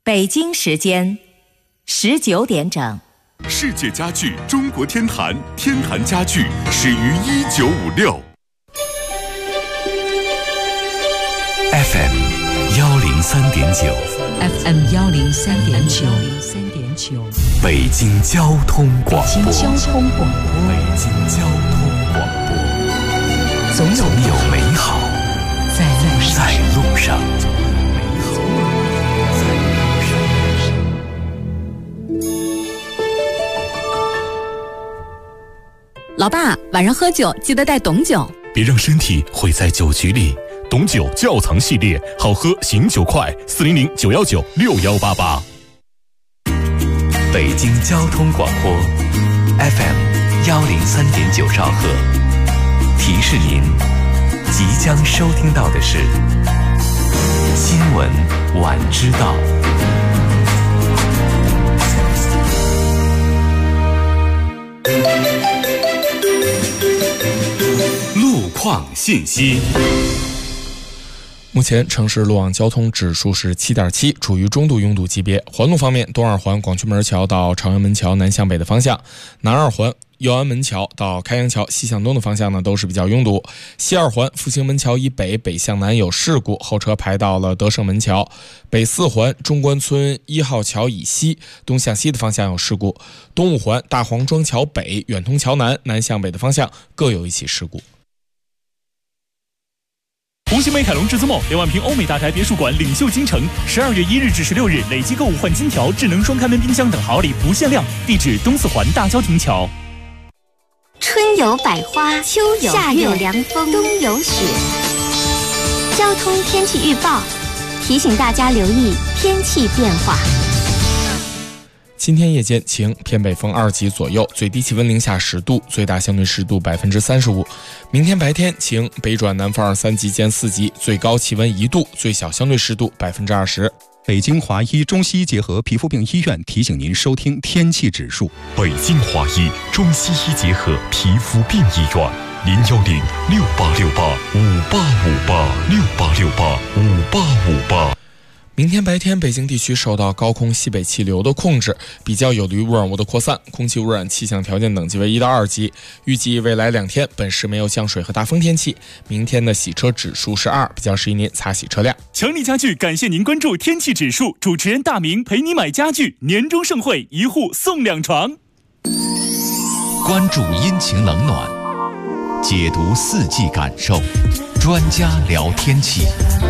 北京时间19点整。 世界家具中国天坛，天坛家具始于1956。 FM 103.9 FM 103.9 北京交通广播。 北京交通广播。 北京交通广播。总有美好在路上。 老爸，晚上喝酒记得带董酒， 别让身体毁在酒局里。董酒窖藏系列，好喝醒酒快，400-919-6188。 北京交通广播 FM 103.9兆赫，提示您即将收听到的是新闻晚知道。 路况信息。 目前城市路网交通指数是7.7，处于中度拥堵级别。环路方面，东二环广渠门桥到朝阳门桥南向北的方向，南二环右安门桥到开阳桥西向东的方向呢都是比较拥堵。西二环复兴门桥以北北向南有事故，后车排到了德胜门桥。北四环中关村1号桥以西东向西的方向有事故。东五环大黄庄桥北远通桥南南向北的方向各有一起事故。 红星美凯龙至尊梦2万平欧美大宅别墅馆领袖京城，12月1日至16日累计购物换金条、智能双开门冰箱等好礼不限量。地址东四环大郊亭桥。 春有百花，秋有夏有凉风，冬有雪。交通天气预报提醒大家留意天气变化。 今天夜间晴，偏北风2级左右，最低气温零下10度，最大相对湿度35%。明天白天晴，北转南风2、3级见4级，最高气温1度，最小相对湿度20%。 北京华医中西医结合皮肤病医院提醒您收听天气指数。 北京华医中西医结合皮肤病医院，010-6868-5858，6868-5858。 明天白天，北京地区受到高空西北气流的控制，比较有利于污染物的扩散，空气污染气象条件等级为1到2级。预计未来2天，本市没有降水和大风天气。明天的洗车指数是2，比较适宜您擦洗车辆。 强力家具感谢您关注天气指数，主持人大明陪你买家具，年终盛会1户送2床。 关注阴晴冷暖，解读4季感受，专家聊天气。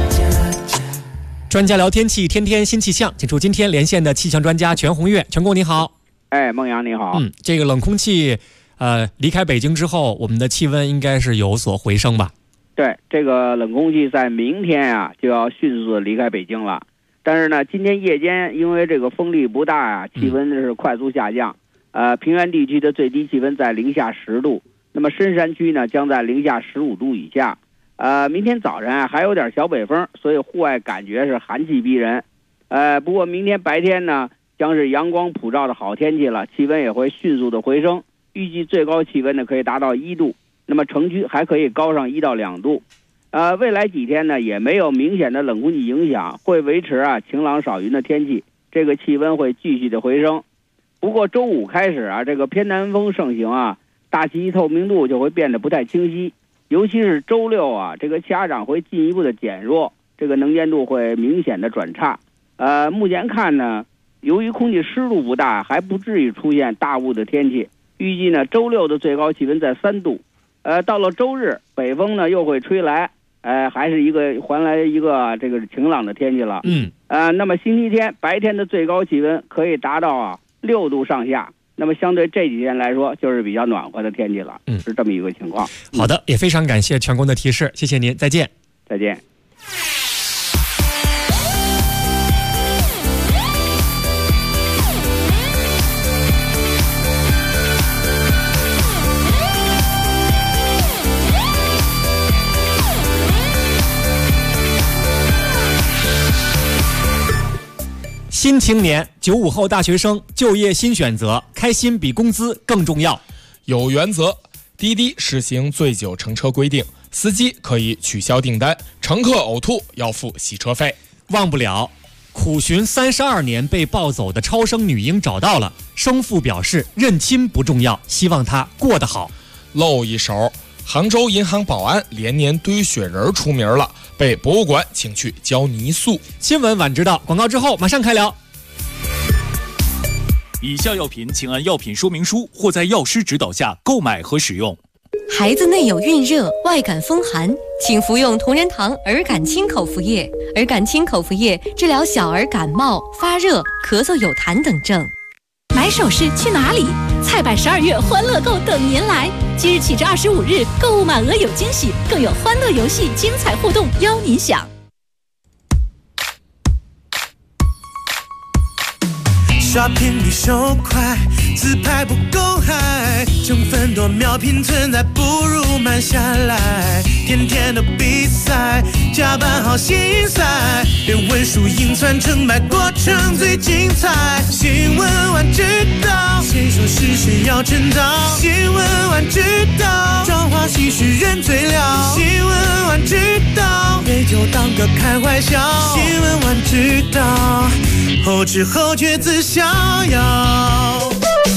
专家聊天气，天天新气象，请出今天连线的气象专家全红月。全哥你好。 孟阳你好。 这个冷空气离开北京之后，我们的气温应该是有所回升吧？ 对，这个冷空气在明天啊就要迅速的离开北京了。但是呢，今天夜间因为这个风力不大啊，气温是快速下降。平原地区的最低气温在零下10度，那么深山区呢将在零下15度以下。明天早晨啊还有点小北风，所以户外感觉是寒气逼人。不过明天白天呢将是阳光普照的好天气了，气温也会迅速的回升，预计最高气温呢可以达到1度，那么城区还可以高上1到2度。未来几天呢也没有明显的冷空气影响，会维持晴朗少云的天气，这个气温会继续的回升。不过周五开始这个偏南风盛行大气透明度就会变得不太清晰。尤其是周6这个气压掌会进一步的减弱，这个能见度会明显的转差。目前看呢，由于空气湿度不大，还不至于出现大雾的天气。预计呢，周6的最高气温在3度。到了周日，北风呢又会吹来，还是还来一个这个晴朗的天气了。那么星期天白天的最高气温可以达到6度上下。那么相对这几天来说，就是比较暖和的天气了，是这么一个情况。 好的，也非常感谢全工的提示，谢谢您，再见。 再见。 新青年95后大学生就业新选择，开心比工资更重要。 有原则，滴滴实行醉酒乘车规定，司机可以取消订单，乘客呕吐要付洗车费。 忘不了苦寻32年被抱走的超生女婴找到了，生父表示认亲不重要，希望她过得好。 露一手，杭州银行保安连年堆雪人出名了，被博物馆请去浇泥塑。 新闻晚知道，广告之后马上开聊。 以下药品请按药品说明书或在药师指导下购买和使用。 孩子内有孕热、外感风寒，请服用同仁堂儿感清口服液。儿感清口服液治疗小儿感冒、发热、咳嗽有痰等症。 买首饰去哪里？菜百12月欢乐购等您来！即日起至25日，购物满额有惊喜，更有欢乐游戏、精彩互动邀您享。 刷屏率手快，自拍不够嗨，成分多秒拼存在，不如慢下来。天天的比赛，加班好心塞，连文书硬传成败，过程最精彩。新闻晚知道，谁说是谁要趁早？新闻晚知道，朝花夕拾人最了。新闻晚知道，别就当个开怀笑。新闻晚知道，后知后觉自逍遥。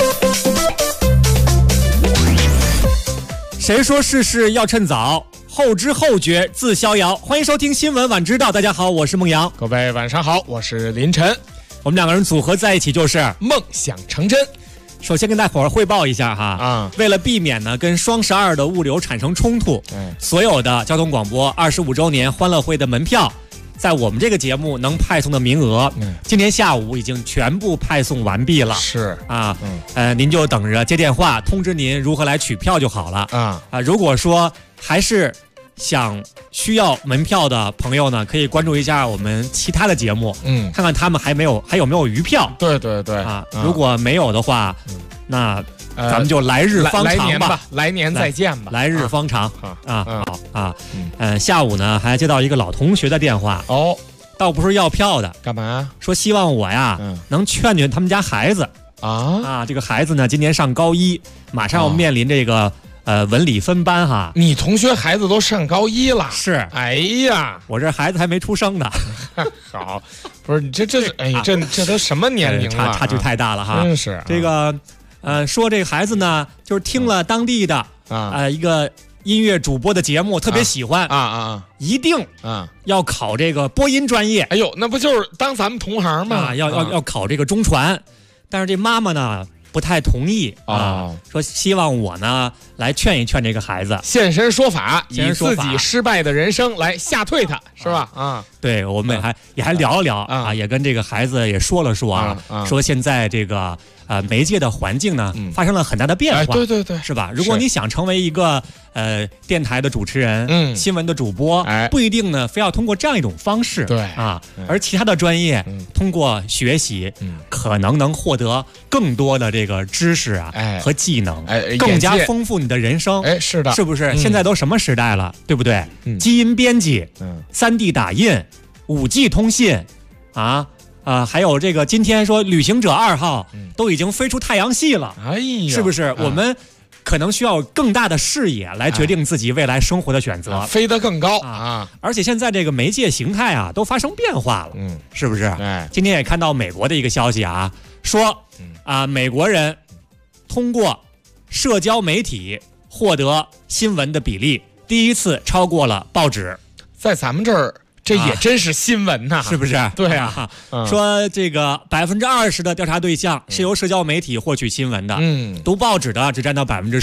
谁说事事要趁早？后知后觉自逍遥。欢迎收听新闻晚知道，大家好，我是孟阳。 各位晚上好，我是林晨。 我们两个人组合在一起就是梦想成真。 首先跟大伙儿汇报一下哈，为了避免呢跟双12的物流产生冲突，所有的交通广播25周年欢乐会的门票，在我们这个节目能派送的名额，今天下午已经全部派送完毕了。 是啊，您就等着接电话通知您如何来取票就好了。如果说还是需要门票的朋友呢，可以关注一下我们其他的节目，看看他们还有没有余票。 对对对啊，如果没有的话，那咱们就来日方长吧， 来年再见吧， 来日方长好。下午呢还接到一个老同学的电话哦， 倒不是要票的， 干嘛？ 说希望我呀能劝劝他们家孩子这个孩子呢今年上高1，马上要面临这个文理分班哈。 你同学孩子都上高1了？ 是。 哎呀， 我这孩子还没出生呢。 好，不是你这都什么年龄了？ 差距太大了哈。 真是这个说这个孩子呢，就是听了当地的一个音乐主播的节目，特别喜欢一定要考这个播音专业。 哎呦，那不就是当咱们同行吗？ 要考这个中传，但是这妈妈呢不太同意说希望我呢来劝一劝这个孩子， 现身说法，以自己失败的人生来吓退他，是吧？ 对，我们也还聊了聊也跟这个孩子也说了说说现在这个媒介的环境呢发生了很大的变化， 对对对， 是吧？如果你想成为一个电台的主持人，新闻的主播，不一定呢非要通过这样一种方式， 对而其他的专业通过学习，可能能获得更多的这个知识和技能，更加丰富你的人生。 是的， 是不是？现在都什么时代了，对不对？基因编辑，3D 打印，5G 通信还有这个今天说旅行者2号都已经飞出太阳系了， 哎呀， 是不是？我们可能需要更大的视野来决定自己未来生活的选择， 飞得更高而且现在这个媒介形态都发生变化了，是不是？今天也看到美国的一个消息说美国人通过社交媒体获得新闻的比例第一次超过了报纸， 在咱们这儿。这也真是新闻呐， 是不是？ 对啊， 说这个20%的调查对象是由社交媒体获取新闻的，读报纸的只占到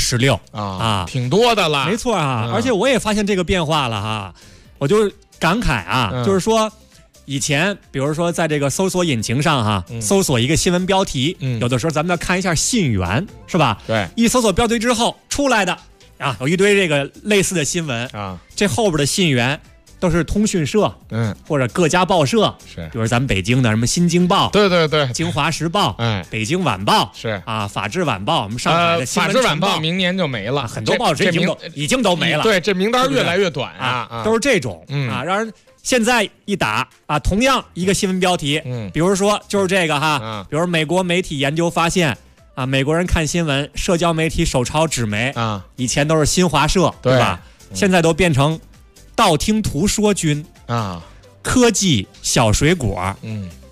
16% 挺多的了。 没错而且我也发现这个变化了我就感慨就是说，以前比如说在这个搜索引擎上搜索一个新闻标题，有的时候咱们要看一下信源，是吧？ 对， 一搜索标题之后出来的有一堆这个类似的新闻这后边的信源。都是通讯社，或者各家报社， 是， 比如咱们北京的什么新京报， 对对对， 京华时报，北京晚报， 是法制晚报，我们上海的新闻法制晚报明年就没了， 很多报纸已经都没了， 对，这名单越来越短都是这种让人现在一打同样一个新闻标题，比如说就是这个比如美国媒体研究发现美国人看新闻，社交媒体手抄纸媒以前都是新华社，对吧？现在都变成。道听途说君科技小水果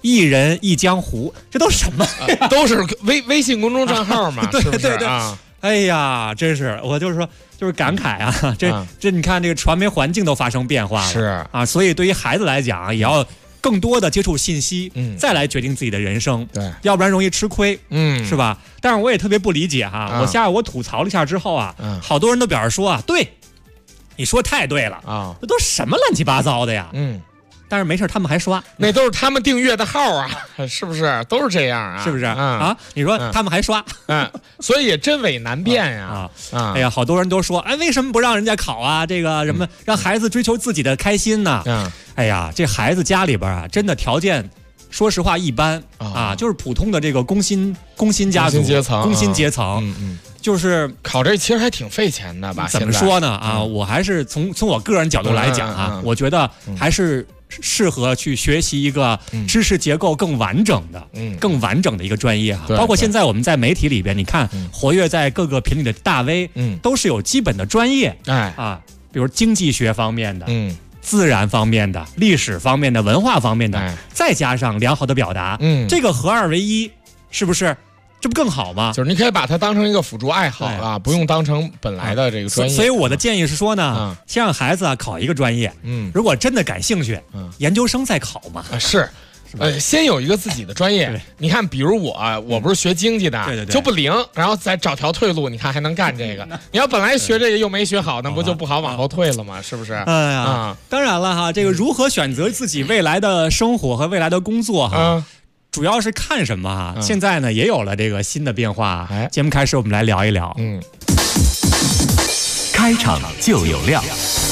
一人一江湖，这都是什么？ 都是微信公众账号嘛， 对是不是对对啊？ 哎呀，真是，我就是说，就是感慨啊，这你看这个传媒环境都发生变化了， 是啊，所以对于孩子来讲，也要更多的接触信息，再来决定自己的人生， 对， 要不然容易吃亏，是吧？但是我也特别不理解哈，我下午我吐槽了一下之后啊，好多人都表示说啊，对，你说太对了啊，这都什么乱七八糟的呀，但是没事，他们还刷， 那都是他们订阅的号啊，是不是？都是这样啊， 是不是？啊，你说他们还刷， 所以也真伪难辨呀。 哎呀，好多人都说，哎，为什么不让人家考啊？这个什么，让孩子追求自己的开心呢？哎呀，这孩子家里边啊，真的条件，说实话一般啊，就是普通的这个工薪家族、工薪阶层，就是考这其实还挺费钱的吧？ 怎么说呢？啊，我还是从我个人角度来讲啊，我觉得还是适合去学习一个知识结构更完整的一个专业哈。包括现在我们在媒体里边，你看活跃在各个频率的大 V，都是有基本的专业，比如经济学方面的，自然方面的、历史方面的、文化方面的，再加上良好的表达，这个合二为一，是不是？这不更好吗？ 就是你可以把它当成一个辅助爱好啊，不用当成本来的这个专业。 所以我的建议是说呢，先让孩子考一个专业，如果真的感兴趣，研究生再考嘛。 是。先有一个自己的专业。你看，比如我不是学经济的， 对， 就不灵，然后再找条退路，你看还能干这个。你要本来学这个又没学好，那不就不好往后退了吗？是不是？ 哎呀，当然了哈，这个如何选择自己未来的生活和未来的工作哈。主要是看什么啊？现在呢也有了这个新的变化。节目开始，我们来聊一聊。 开场就有料。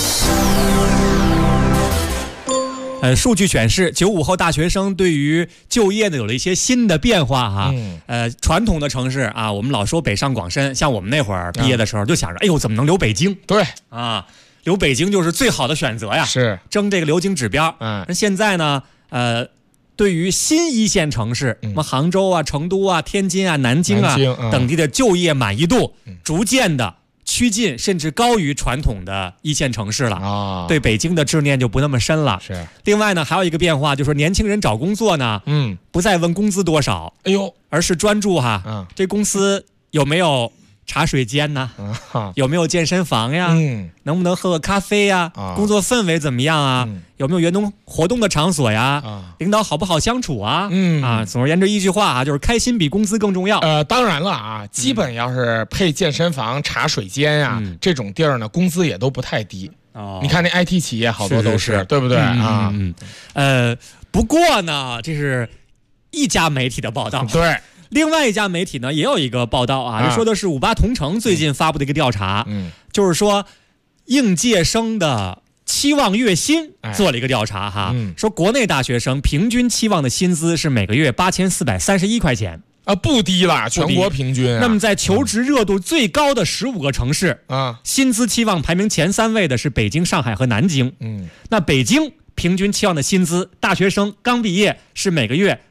数据显示，95后大学生对于就业呢有了一些新的变化哈。传统的城市啊，我们老说北上广深，像我们那会儿毕业的时候就想着，哎呦，怎么能留北京？ 对啊，留北京就是最好的选择呀。 是争这个留京指标。现在呢，对于新一线城市，什么杭州啊、成都啊、天津啊、南京啊等地的就业满意度，逐渐的趋近甚至高于传统的一线城市了。对北京的执念就不那么深了。 是。 另外呢，还有一个变化，就是年轻人找工作呢，不再问工资多少，而是专注这公司有没有茶水间呢？有没有健身房呀？能不能喝个咖啡呀？工作氛围怎么样啊？有没有员工活动的场所呀？领导好不好相处啊？总而言之一句话就是开心比工资更重要。 当然了啊，基本要是配健身房、茶水间呀这种地儿呢，工资也都不太低。你看那 IT 企业好多都是，对不对啊？ 不过呢，这是一家媒体的报道。 对。 另外一家媒体呢也有一个报道啊，说的是58同城最近发布的一个调查，就是说应届生的期望月薪做了一个调查哈，说国内大学生平均期望的薪资是每个月8431块钱啊，不低了，全国平均。 那么在求职热度最高的15个城市薪资期望排名前3位的是北京、上海和南京。那北京平均期望的薪资，大学生刚毕业是每个月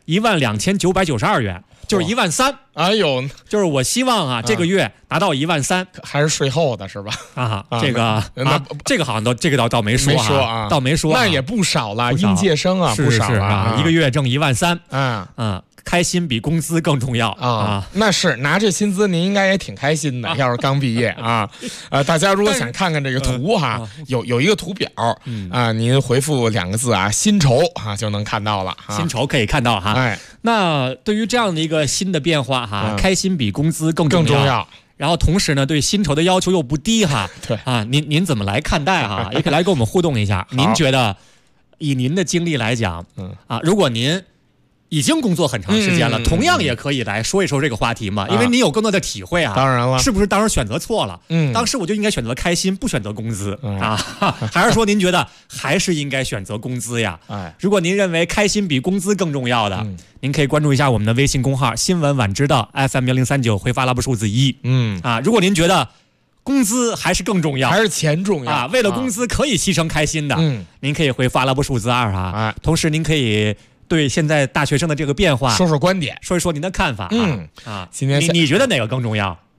12992元。就是13000， 哎呦， 就是我希望这个月拿到13000， 还是税后的是吧？ 这个好像这个倒没说啊，倒没说， 那也不少了，应届生啊，不少啊，一个月挣13000，开心比工资更重要啊！ 那是拿这薪资，您应该也挺开心的。要是刚毕业啊，大家如果想看看这个图哈，有一个图表啊，您回复2个字啊，薪酬啊，就能看到了。 薪酬可以看到哈。那对于这样的一个新的变化哈，开心比工资更重要。然后同时呢，对薪酬的要求又不低哈。 对啊，您怎么来看待哈？也可以来跟我们互动一下。您觉得以您的经历来讲，如果您已经工作很长时间了，同样也可以来说一说这个话题嘛，因为你有更多的体会啊。 当然了， 是不是当时选择错了？当时我就应该选择开心，不选择工资还是说您觉得还是应该选择工资呀？如果您认为开心比工资更重要的，您可以关注一下我们的微信公号新闻晚知道 FM1039，回发拉布数字1。如果您觉得工资还是更重要， 还是钱重要为了工资可以牺牲开心的，您可以回发拉布数字2同时您可以对现在大学生的这个变化说说观点， 说一说您的看法今天你觉得哪个更重要？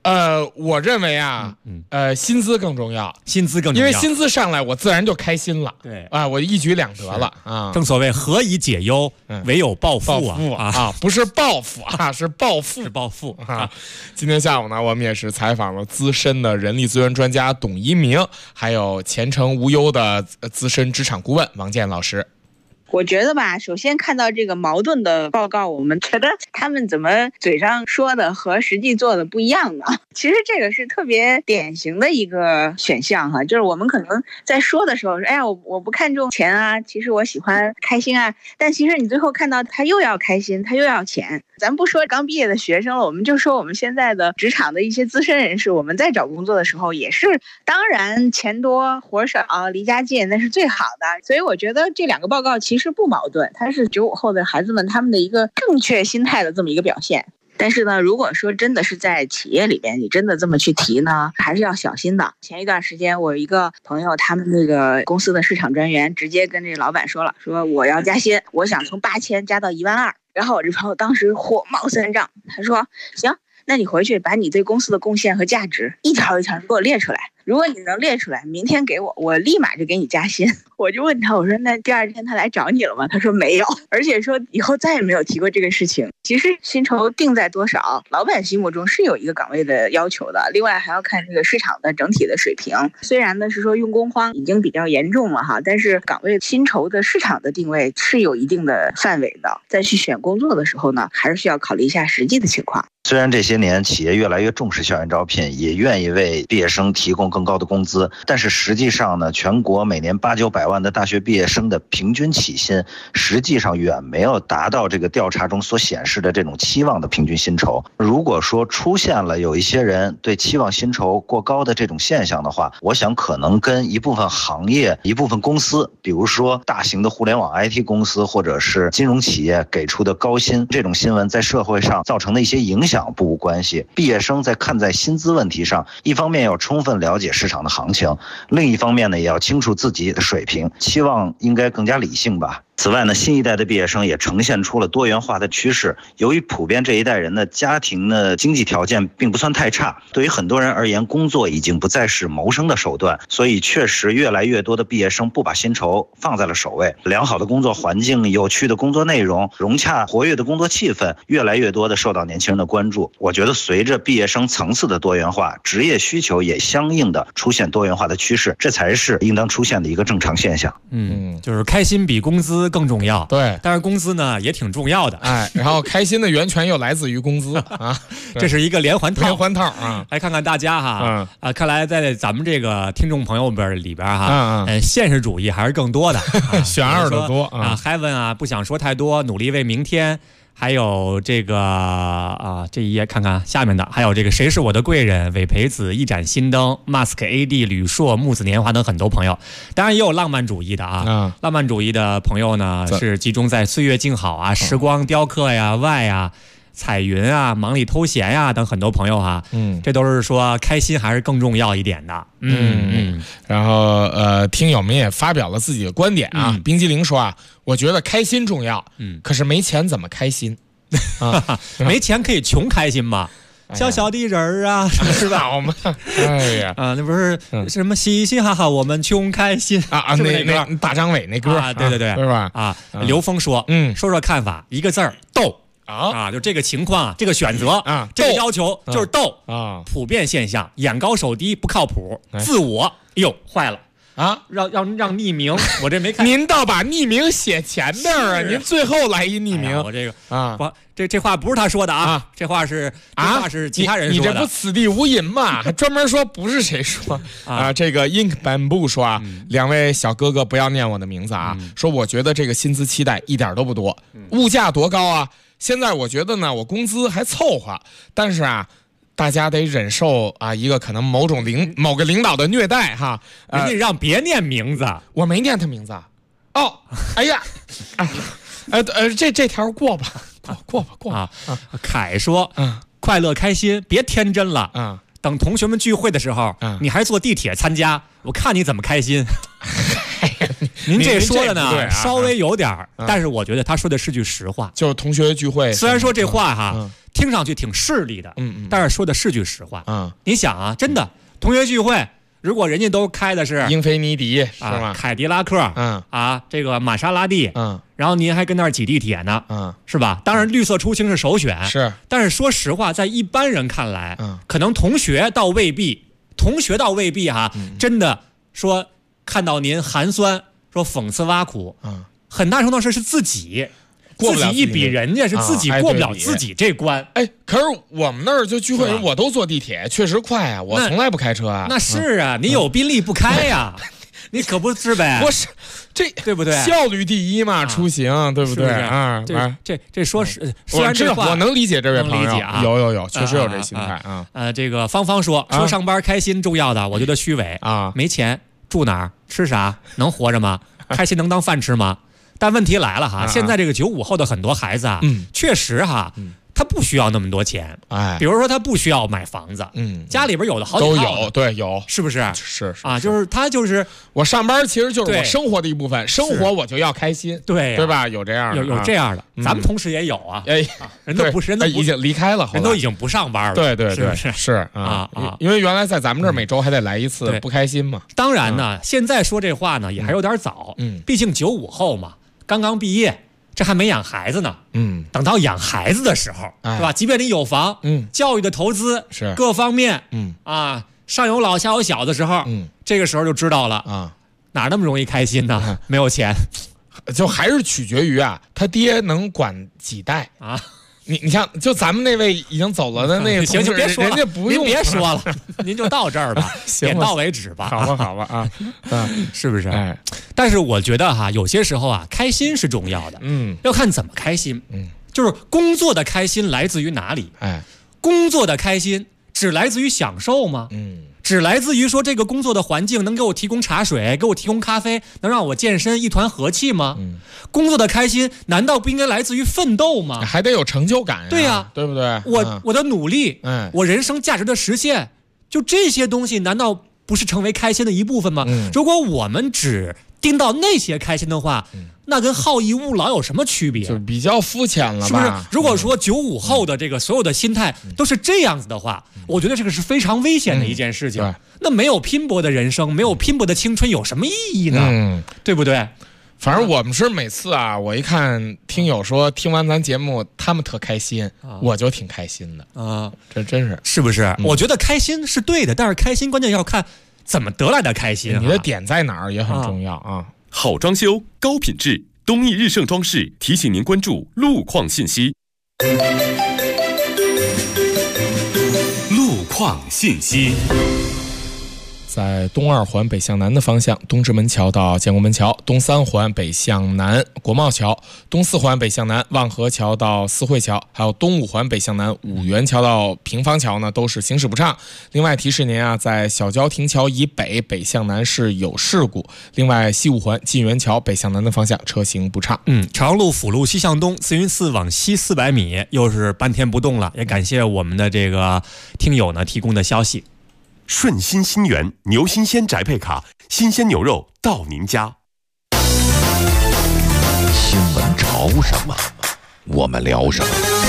我认为啊，薪资更重要， 薪资更重要， 因为薪资上来，我自然就开心了。 对啊，我一举两得了啊。 正所谓何以解忧，唯有暴富啊！不是报复啊，是暴富， 是暴富啊。今天下午呢，我们也是采访了资深的人力资源专家董一鸣，还有前程无忧的资深职场顾问王健老师。 我觉得吧，首先看到这个矛盾的报告，我们觉得他们怎么嘴上说的和实际做的不一样呢？其实这个是特别典型的一个选项哈，就是我们可能在说的时候，哎呀，我不看重钱啊，其实我喜欢开心啊，但其实你最后看到他又要开心，他又要钱。咱不说刚毕业的学生了，我们就说我们现在的职场的一些资深人士，我们在找工作的时候也是，当然钱多活少离家近那是最好的。所以我觉得这两个报告其实不矛盾，它是95后的孩子们他们的一个正确心态的这么一个表现。但是呢，如果说真的是在企业里边，你真的这么去提呢，还是要小心的。前一段时间，我有一个朋友，他们那个公司的市场专员直接跟这个老板说了，说我要加薪，我想从8000加到12000。然后我这朋友当时火冒三丈，他说行，那你回去把你对公司的贡献和价值一条一条给我列出来，如果你能列出来，明天给我，我立马就给你加薪。我就问他，我说那第二天他来找你了吗？他说没有，而且说以后再也没有提过这个事情。其实薪酬定在多少，老板心目中是有一个岗位的要求的，另外还要看这个市场的整体的水平。虽然呢是说用工荒已经比较严重了哈，但是岗位薪酬的市场的定位是有一定的范围的。再去选工作的时候呢，还是需要考虑一下实际的情况。 虽然这些年企业越来越重视校园招聘，也愿意为毕业生提供更高的工资，但是实际上呢，全国每年800-900万的大学毕业生的平均起薪，实际上远没有达到这个调查中所显示的这种期望的平均薪酬。如果说出现了有一些人对期望薪酬过高的这种现象的话，我想可能跟一部分行业、一部分公司，比如说大型的互联网 IT 公司或者是金融企业给出的高薪，这种新闻在社会上造成的一些影响不无关系。毕业生在看待薪资问题上，一方面要充分了解市场的行情，另一方面呢，也要清楚自己的水平，期望应该更加理性吧。此外呢，新一代的毕业生也呈现出了多元化的趋势。由于普遍这一代人的家庭的经济条件并不算太差，对于很多人而言，工作已经不再是谋生的手段，所以确实越来越多的毕业生不把薪酬放在了首位。良好的工作环境、有趣的工作内容、融洽活跃的工作气氛，越来越多的受到年轻人的关注。我觉得随着毕业生层次的多元化，职业需求也相应的出现多元化的趋势，这才是应当出现的一个正常现象。 就是开心比工资更重要， 对， 但是工资呢也挺重要的， 然后开心的源泉又来自于工资啊， 这是一个连环套啊。 来看看大家哈，看来在咱们这个听众朋友们里边哈，现实主义还是更多的， 选二的多啊。Heaven 啊，不想说太多，努力为明天。还有这个这一页看看下面的，还有这个谁是我的贵人、韦培子、一盏新灯、Mask AD、吕硕、木子年华等很多朋友，当然也有浪漫主义的啊。浪漫主义的朋友呢是集中在岁月静好啊、时光雕刻呀、外啊、彩云啊、忙里偷闲呀等很多朋友哈，这都是说开心还是更重要一点的。 然后听友们也发表了自己的观点啊。冰激凌说啊，我觉得开心重要，可是没钱怎么开心啊？没钱可以穷开心吗？小小的人儿啊，是吧？ 我们哎呀那不是什么嘻嘻哈哈，我们穷开心啊？那大张伟那歌啊，对， 是吧？ 刘峰说，说说看法，一个字儿斗。就这个情况，这个选择啊，这个要求就是斗啊，普遍现象，眼高手低不靠谱，自我坏了啊，让匿名，我这没看。 您倒把匿名写前边啊，您最后来一匿名， 我这个不，这话不是他说的啊，这话是其他人说的。 你这不此地无银吗？还专门说不是谁说啊？这个 Ink Bamboo 说啊，两位小哥哥不要念我的名字啊，说我觉得这个薪资期待一点都不多，物价多高啊？现在我觉得呢，我工资还凑合，但是啊，大家得忍受啊一个可能某个领导的虐待哈。 你让别念名字， 我没念他名字。哦，哎呀，这条过吧，过吧。 凯说，快乐开心，别天真了。等同学们聚会的时候，你还坐地铁参加，我看你怎么开心。 您这说的呢，稍微有点但是我觉得他说的是句实话， 就是同学聚会。 虽然说这话听上去挺势利的，但是说的是句实话。你想啊，真的同学聚会，如果人家都开的是英菲尼迪是吧？ 凯迪拉克，这个玛莎拉蒂，然后您还跟那儿挤地铁呢，是吧？当然绿色出行是首选， 是。 但是说实话，在一般人看来，可能同学倒未必真的说看到您寒酸，说讽刺挖苦，很大程度上是自己一比人家，是自己过不了自己这关。 可是我们那儿就聚会，我都坐地铁，确实快啊，我从来不开车啊。 那是啊，你有宾利不开呀？你可不是呗？ 不是，这对不对？ 效率第一嘛，出行对不对啊？这说是，虽然这话我能理解这位朋友啊， 有，确实有这心态啊。这个芳芳说上班开心重要的，我觉得虚伪啊。没钱住哪儿吃啥能活着吗？开心能当饭吃吗？但问题来了哈，现在这个95后的很多孩子啊，确实哈。他不需要那么多钱，比如说他不需要买房子，家里边有的好几套都有，对，有， 是不是？ 是啊，就是他就是我上班，其实就是我生活的一部分，生活我就要开心， 对吧？有这样的， 有这样的，咱们同事也有啊，人都不是，人都已经离开了， 人都已经不上班了， 对， 是啊，因为原来在咱们这儿每周还得来一次，不开心嘛。 当然呢，现在说这话呢也还有点早，毕竟95后嘛，刚刚毕业。这还没养孩子呢，等到养孩子的时候，是吧？即便你有房，教育的投资是各方面，上有老下有小的时候，这个时候就知道了啊，哪那么容易开心呢？没有钱， 就还是取决于他爹能管几代啊。你像，就咱们那位已经走了的那个行，别说了， 人家不用， 您别说了，您就到这儿吧，点到为止吧。 好吧啊， 是不是？但是我觉得有些时候开心是重要的，要看怎么开心，就是工作的开心来自于哪里？工作的开心只来自于享受吗？只来自于说这个工作的环境能给我提供茶水，给我提供咖啡，能让我健身一团和气吗？工作的开心难道不应该来自于奋斗吗？ 还得有成就感对呀， 对不对？ 我的努力，我人生价值的实现，就这些东西难道不是成为开心的一部分吗？如果我们只盯到那些开心的话，那跟好逸恶劳有什么区别？ 就比较肤浅了吧？ 是不是？如果说95后的这个所有的心态都是这样子的话，我觉得这个是非常危险的一件事情。那没有拼搏的人生，没有拼搏的青春有什么意义呢？对不对？ 反正我们是每次我一看听友说听完咱节目他们特开心，我就挺开心的啊，这真是不是？我觉得开心是对的，但是开心关键要看怎么得来的开心， 你的点在哪儿也很重要啊。 好装修高品质，东义日盛装饰提醒您关注路况信息。路况信息。 在东2环北向南的方向，东直门桥到建国门桥；东3环北向南国贸桥；东4环北向南望河桥到四惠桥；还有东5环北向南五元桥到平房桥呢，都是行驶不畅。另外提示您在小郊亭桥以北北向南是有事故。另外西5环晋源桥北向南的方向车行不畅。 长路辅路西向东，慈云寺往西400米又是半天不动了。也感谢我们的这个听友呢提供的消息。 顺心新源牛新鲜宅配卡，新鲜牛肉到您家。 新闻潮什么，我们聊什么。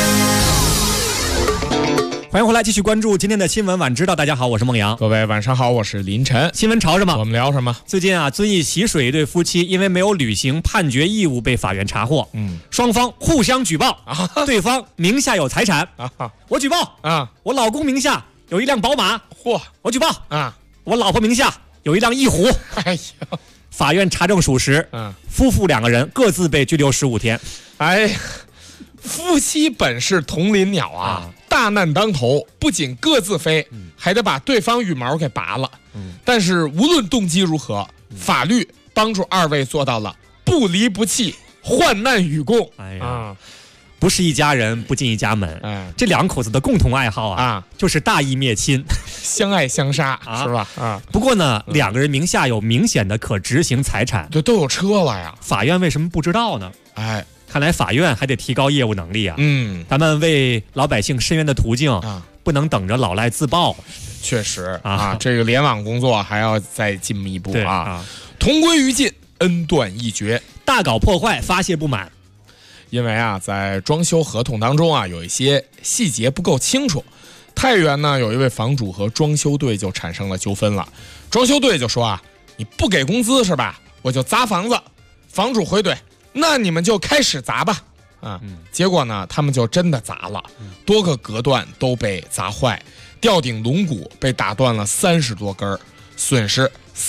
欢迎回来，继续关注今天的新闻晚知道。大家好，我是孟阳。 各位晚上好，我是林晨。 新闻潮什么？ 我们聊什么？ 最近遵义习水一对夫妻因为没有履行判决义务被法院查获，双方互相举报，对方名下有财产，我举报我老公名下有一辆宝马，我举报我老婆名下有一辆翼虎。 哎呀， 法院查证属实，夫妇2个人各自被拘留15天。 哎呀，夫妻本是同林鸟大难当头，不仅各自飞，还得把对方羽毛给拔了。但是无论动机如何，法律帮助2位做到了不离不弃，患难与共。 哎呀，不是一家人不进一家门。这2口子的共同爱好就是大义灭亲， 相爱相杀，是吧？ 不过呢，2个人名下有明显的可执行财产， 对，都有车了呀。 法院为什么不知道呢？看来法院还得提高业务能力啊。咱们为老百姓伸冤的途径不能等着老赖自爆。 确实这个联网工作还要再进一步同归于尽。 恩断义绝， 大搞破坏，发泄不满。 因为啊，在装修合同当中啊，有一些细节不够清楚。太原呢，有一位房主和装修队就产生了纠纷了。装修队就说啊，你不给工资是吧？我就砸房子。房主回怼，那你们就开始砸吧。结果呢，他们就真的砸了，多个隔断都被砸坏，吊顶龙骨被打断了30多根，损失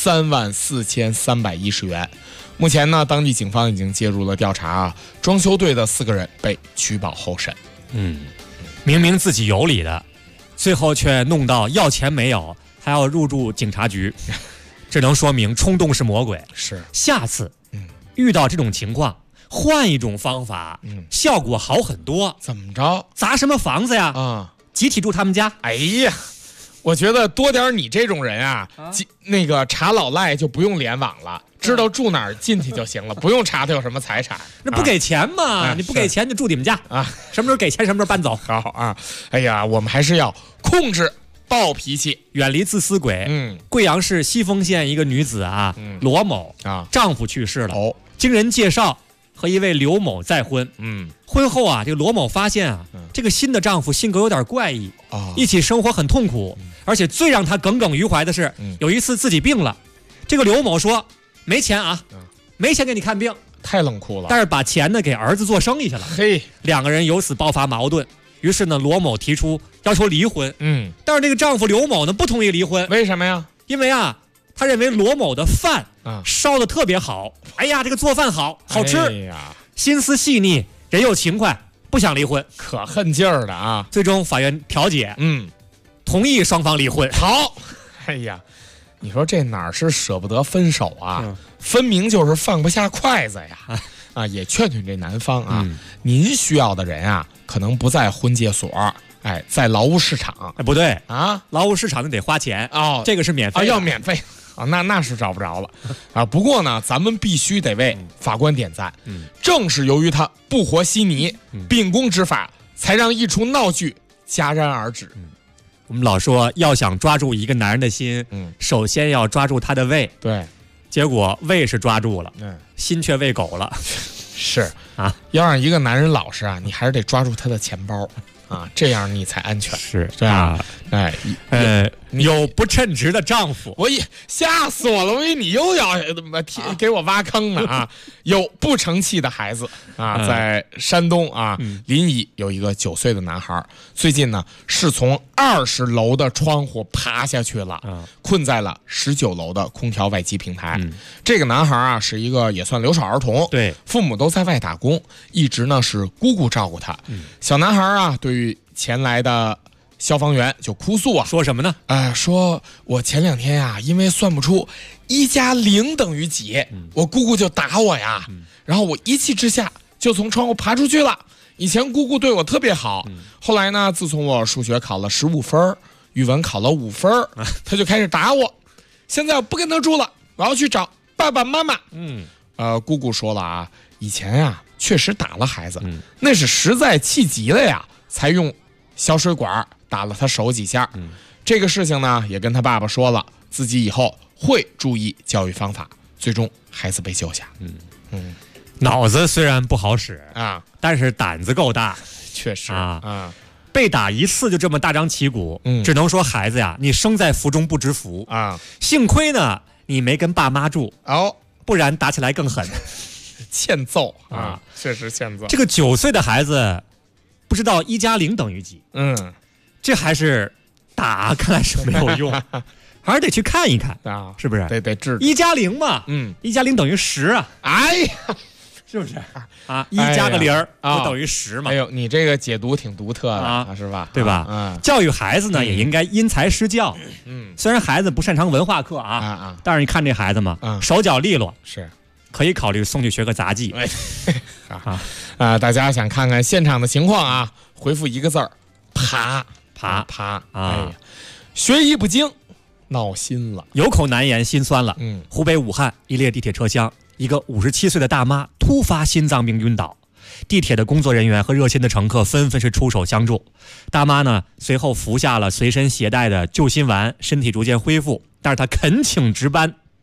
34310元。目前呢，当地警方已经介入了调查啊，装修队的4个人被取保候审。 明明自己有理的，最后却弄到要钱没有，还要入住警察局，这能说明冲动是魔鬼。 是， 下次遇到这种情况，换一种方法，效果好很多。 怎么着？ 砸什么房子呀？集体住他们家。 哎呀，我觉得多点你这种人啊，那个查老赖就不用联网了，知道住哪儿进去就行了，不用查他有什么财产。 那不给钱嘛？你不给钱就住你们家啊？ 什么时候给钱什么时候搬走。 好啊！哎呀，我们还是要控制暴脾气， 远离自私鬼。贵阳市西丰县一个女子啊，罗某啊，丈夫去世了。经人介绍，和一位刘某再婚。婚后啊，这个罗某发现啊，这个新的丈夫性格有点怪异，一起生活很痛苦，而且最让她耿耿于怀的是，有一次自己病了，这个刘某说没钱啊，没钱给你看病， 太冷酷了。 但是把钱呢给儿子做生意去了。 嘿， 两个人由此爆发矛盾。于是呢，罗某提出要求离婚。但是这个丈夫刘某呢不同意离婚。 为什么呀？ 因为啊，他认为罗某的饭烧得特别好。哎呀，这个做饭好吃。 哎呀， 心思细腻，人又勤快，不想离婚， 可恨劲儿的啊！ 最终法院调解，同意双方离婚。 好，哎呀，你说这哪是舍不得分手啊？分明就是放不下筷子呀！也劝劝这男方啊，您需要的人啊，可能不在婚介所，在劳务市场。 不对啊， 劳务市场得花钱哦， 这个是免费要免费啊，那是找不着了啊。不过呢，咱们必须得为法官点赞。正是由于他不和稀泥，秉公执法，才让一出闹剧戛然而止。 我们老说要想抓住一个男人的心，首先要抓住他的胃。 对， 结果胃是抓住了，心却喂狗了。 是啊，要让一个男人老实啊，你还是得抓住他的钱包啊，这样你才安全。 是这样， 有不称职的丈夫， 我也吓死我了！我以为你又要给我挖坑呢啊！有不成器的孩子啊，在山东啊临沂有一个9岁的男孩，最近呢是从20楼的窗户爬下去了，困在了19楼的空调外机平台。这个男孩啊是一个也算留守儿童， 对， 父母都在外打工，一直呢是姑姑照顾他。小男孩啊，对于前来的消防员就哭诉啊， 说什么呢？ 说我前2天呀，因为算不出1加0等于几，我姑姑就打我呀，然后我一气之下就从窗户爬出去了。以前姑姑对我特别好，后来呢，自从我数学考了15分，语文考了5分，她就开始打我。现在我不跟她住了，我要去找爸爸妈妈。姑姑说了啊，以前呀确实打了孩子，那是实在气急了呀，才用小水管打了他手几下。这个事情呢也跟他爸爸说了，自己以后会注意教育方法。最终孩子被救下。 脑子虽然不好使啊， 但是胆子够大。 确实被打一次就这么大张旗鼓，只能说孩子呀，你生在福中不知福啊。 幸亏呢你没跟爸妈住不然打起来更狠。 欠揍啊，确实欠揍。 这个9岁的孩子不知道1加0等于几，这还是打，看来是没有用，还是得去看一看啊， 是不是？ 得治 1加0嘛，1加0等于10啊， 哎呀， 是不是啊？1加个0不等于10嘛？ 哎呦，你这个解读挺独特的是吧？ 对吧？教育孩子呢，也应该因材施教。虽然孩子不擅长文化课但是你看这孩子嘛，手脚利落， 是。 可以考虑送去学个杂技。 大家想看看现场的情况啊，回复1个字儿：爬啊！学艺不精，闹心了， 有口难言，心酸了。湖北武汉一列地铁车厢，一个57岁的大妈突发心脏病晕倒，地铁的工作人员和热心的乘客纷纷是出手相助。大妈呢随后服下了随身携带的救心丸，身体逐渐恢复，但是她恳请值班，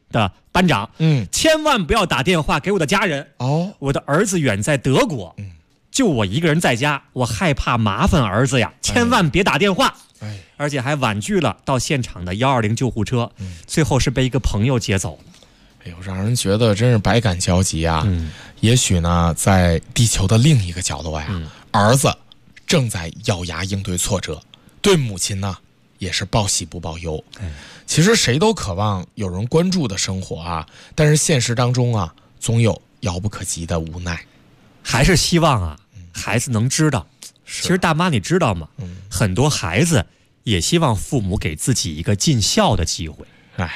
的班长，千万不要打电话给我的家人哦，我的儿子远在德国，就我一个人在家，我害怕麻烦儿子呀，千万别打电话。而且还婉拒了到现场的120救护车，最后是被一个朋友接走了。 哎呦，让人觉得真是百感交集啊！也许呢，在地球的另一个角落呀，儿子正在咬牙应对挫折，对母亲呢也是报喜不报忧。其实谁都渴望有人关注的生活啊，但是现实当中啊，总有遥不可及的无奈。 还是希望啊，孩子能知道。其实大妈你知道吗？很多孩子也希望父母给自己一个尽孝的机会。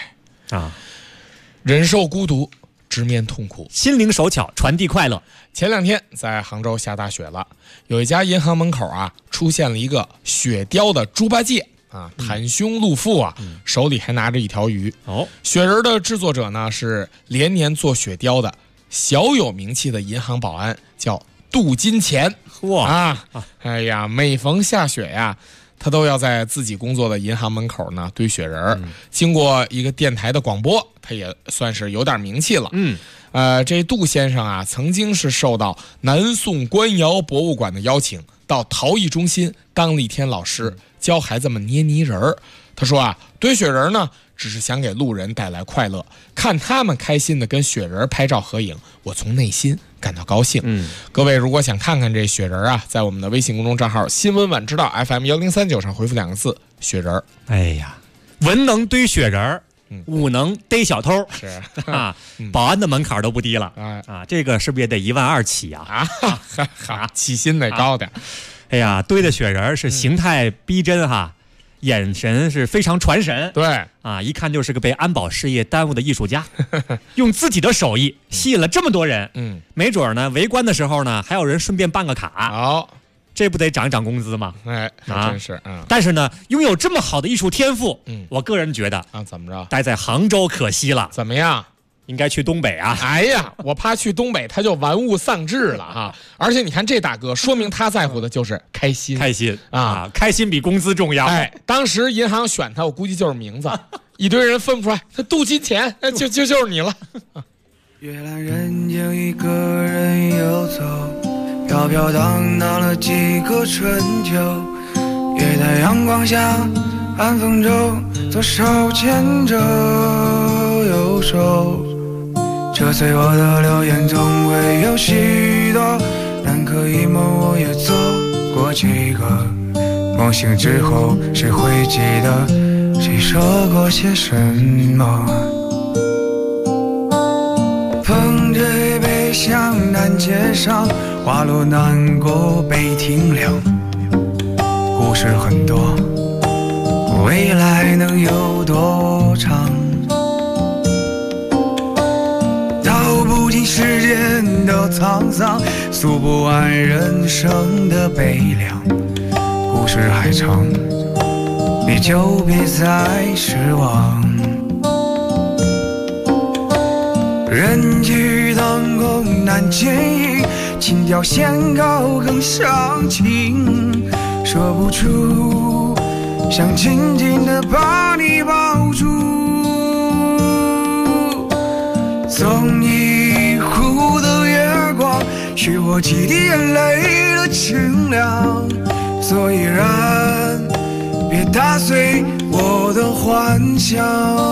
忍受孤独，直面痛苦， 心灵手巧传递快乐。 前2天在杭州下大雪了，有一家银行门口啊出现了一个雪雕的猪八戒啊，袒胸露腹啊，手里还拿着一条鱼。雪人的制作者呢是连年做雪雕的小有名气的银行保安，叫杜金钱。哎呀，每逢下雪呀，他都要在自己工作的银行门口呢堆雪人。经过一个电台的广播，他也算是有点名气了。这杜先生啊，曾经是受到南宋官窑博物馆的邀请，到陶艺中心当了1天老师，教孩子们捏泥人。他说啊，堆雪人呢，只是想给路人带来快乐，看他们开心的跟雪人拍照合影，我从内心感到高兴。各位如果想看看这雪人啊，在我们的微信公众账号新闻晚知道 FM1039 上回复2个字雪人。 哎呀，文能堆雪人，武能逮小偷， 是啊，保安的门槛都不低了这个是不是也得12000起啊？ 起薪得高点。 哎呀，堆的雪人是形态逼真哈。眼神是非常传神， 对啊，一看就是个被安保事业耽误的艺术家，用自己的手艺吸引了这么多人，没准呢，围观的时候呢，还有人顺便办个卡，这不得涨一涨工资吗？ 还真是但是呢，拥有这么好的艺术天赋，我个人觉得怎么着， 待在杭州可惜了。 怎么样？ 应该去东北啊！ 哎呀，我怕去东北他就玩物丧志了哈。而且你看这大哥，说明他在乎的就是开心， 开心比工资重要。 当时银行选他，我估计就是名字，一堆人分不出来，他镀金钱，就是你了。 月阑人静，一个人游走，飘飘荡荡了几个春秋。也在阳光下，安风中，左手牵着右手。这随我的流言总会有许多，南柯一梦我也走过几个。梦醒之后，谁会记得谁说过些什么？风吹北向南街上，花落南国北亭凉。故事很多，未来能有多长？道不尽世间的沧桑，诉不完人生的悲凉。故事还长，你就别再失望。人去灯空难见影，情调先高更伤情。说不出，想紧紧地把你抱住。送一壶的月光，许我几滴眼泪的清凉。所以人别打碎我的幻想。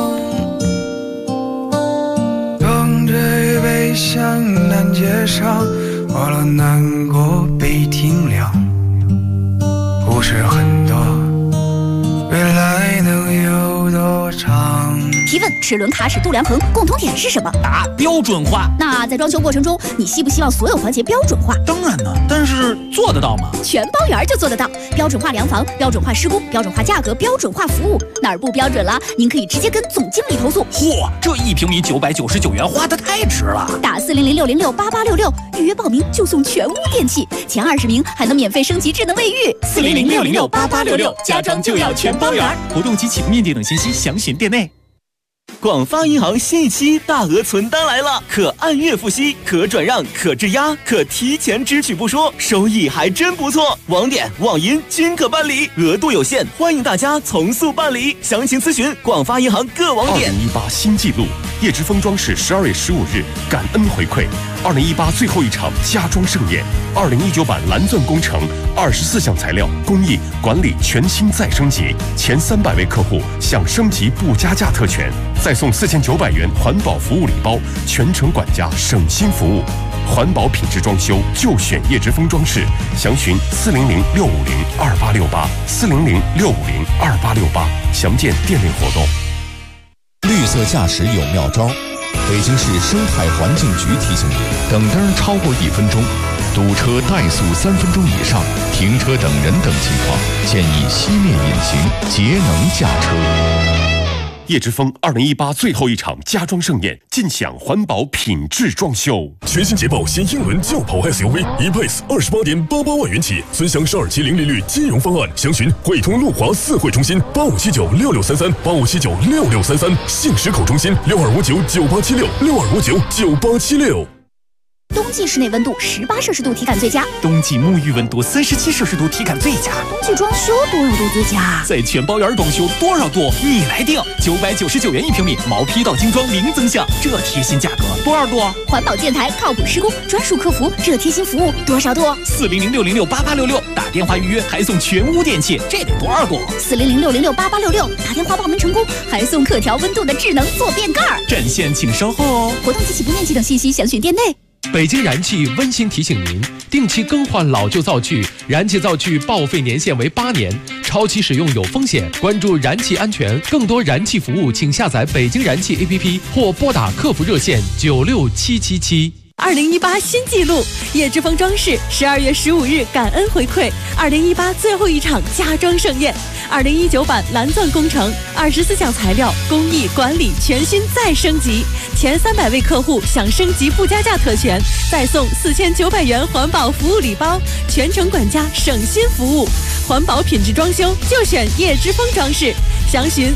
风吹北向南街上，花落南国北亭凉。故事很多，未来能有多长？ 提问：齿轮卡齿度量衡共同点是什么？ 答：标准化。 那在装修过程中，你希不希望所有环节标准化？ 当然呢，但是做得到吗？ 全包圆就做得到。标准化量房、标准化施工、标准化价格、标准化服务，哪儿不标准了？您可以直接跟总经理投诉。 嚯，这1平米999元，花得太值了！ 打400-606-8866预约报名就送全屋电器，前20名还能免费升级智能卫浴。 400-606-8866，家装就要全包圆。活动及启动面店等信息详询店内。 广发银行新一期大额存单来了，可按月付息，可转让，可质押，可提前支取不说，收益还真不错。网点、网银均可办理，额度有限，欢迎大家从速办理。详情咨询广发银行各网点。 2018新纪录， 叶之峰装饰12月15日感恩回馈2018最后一场家装盛宴，2019版蓝钻工程24项材料工艺管理全新再升级，前300位客户享升级不加价特权，再送4900元环保服务礼包，全程管家省心服务。环保品质装修就选叶之峰装饰，详询400-650-2868，400-650-2868，详见店内活动。 绿色驾驶有妙招，北京市生态环境局提醒您：等灯超过1分钟，堵车怠速3分钟以上，停车等人等情况，建议熄灭引擎，节能驾车。 叶之峰2018最后一场家装盛宴，尽享环保品质装修。 全新捷豹新英伦轿跑 SUV E-Pace 28.88万元起，尊享12期零利率金融方案，详询汇通路华4汇中心85796633，85796633，信实口中心62599876，62599876。 冬季室内温度18摄氏度体感最佳， 冬季沐浴温度37摄氏度体感最佳， 冬季装修多少度最佳？ 在全包园装修多少度你来定，999元1平米，毛坯到精装零增项，这贴心价格多少度？ 环保建材靠谱施工，专属客服，这贴心服务多少度 ？400-606-8866，打电话预约还送全屋电器，这得多少度 ？400-606-8866，打电话报名成功还送可调温度的智能坐便盖。 战线请稍后哦。 活动及起步面积等信息详询店内。 北京燃气温馨提醒您：定期更换老旧灶具，燃气灶具报废年限为8年，超期使用有风险。关注燃气安全，更多燃气服务，请下载北京燃气 APP 或拨打客服热线96777。 2018新纪录，叶之峰装饰12月15日感恩回馈2018最后一场家装盛宴，2019版蓝钻工程24项材料工艺管理全新再升级，前300位客户享升级不加价特权，再送4900元环保服务礼包，全程管家省心服务。环保品质装修就选叶之峰装饰，详询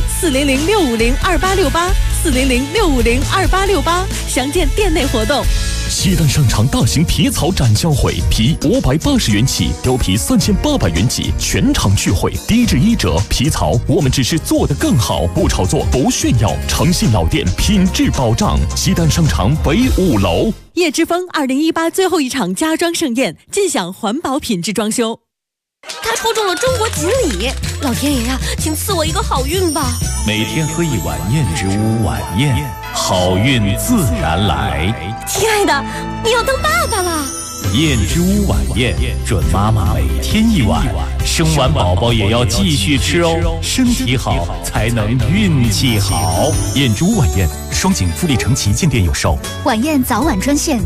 400-650-2868，400-650-2868，详见店内活动。 西单商场大型皮草展销会，皮580元起，貂皮3800元起，全场聚会，低至1折。皮草我们只是做得更好，不炒作，不炫耀，诚信老店，品质保障。西单商场北5楼。 叶之峰2018最后一场家装盛宴，尽享环保品质装修。 他抽中了中国锦鲤，老天爷呀，请赐我一个好运吧！ 每天喝一碗燕之屋晚宴，好运自然来。 亲爱的，你要当爸爸了。 燕之屋晚宴，准妈妈每天一碗，生完宝宝也要继续吃哦，身体好才能运气好。燕之屋晚宴，双井富力城旗舰店有售。 晚宴早晚专线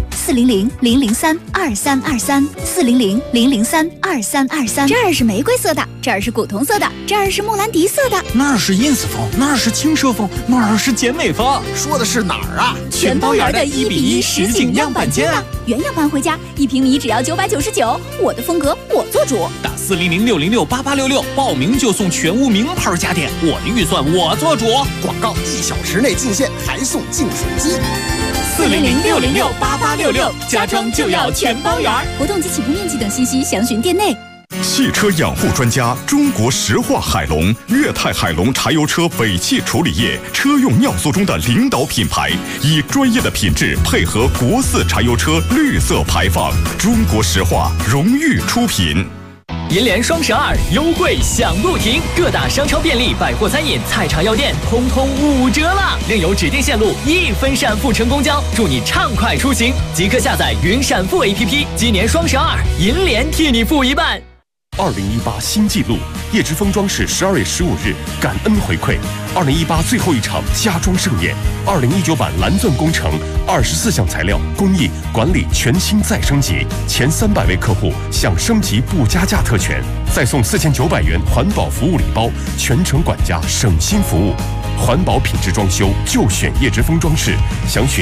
400-003-2323，400-003-2323。这儿是玫瑰色的，这儿是古铜色的，这儿是莫兰迪色的， 那儿是 ins 风，那儿是轻奢风，那儿是简美风。 说的是哪儿啊？ 全包园的1:1实景样板间啊！原样搬回家，1平米只要999，我的风格我做主。 打400-606-8866，报名就送全屋名牌家电，我的预算我做主。 广告1小时内进线，还送净水机。 400-606-8866，家装就要全包园。 活动及起步面积等信息详询店内。 汽车养护专家中国石化海龙，粤泰海龙柴油车尾气处理液车用尿素中的领导品牌，以专业的品质配合国4柴油车绿色排放，中国石化荣誉出品。 银联双12优惠享不停，各大商超便利、百货餐饮、菜场药店通通5折了，另有指定线路1分闪付乘公交，祝你畅快出行！即刻下载云闪付 APP， 今年双12银联替你付一半。 2018新纪录，叶之峰装饰12月15日感恩回馈2018最后一场家装盛宴，2019版蓝钻工程24项材料工艺管理全新再升级，前300位客户享升级不加价特权，再送4900元环保服务礼包，全程管家省心服务。环保品质装修就选叶之峰装饰，详询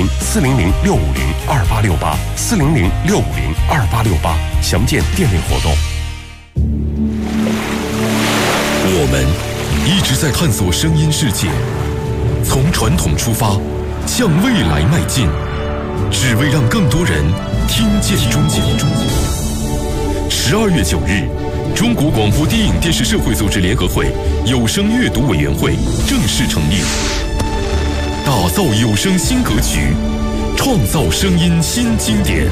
400-650-2868，400-650-2868，详见店内活动。 我们一直在探索声音世界，从传统出发，向未来迈进，只为让更多人听见中国。12月9日，中国广播电影电视社会组织联合会有声阅读委员会正式成立。 打造有声新歌曲，创造声音新经典。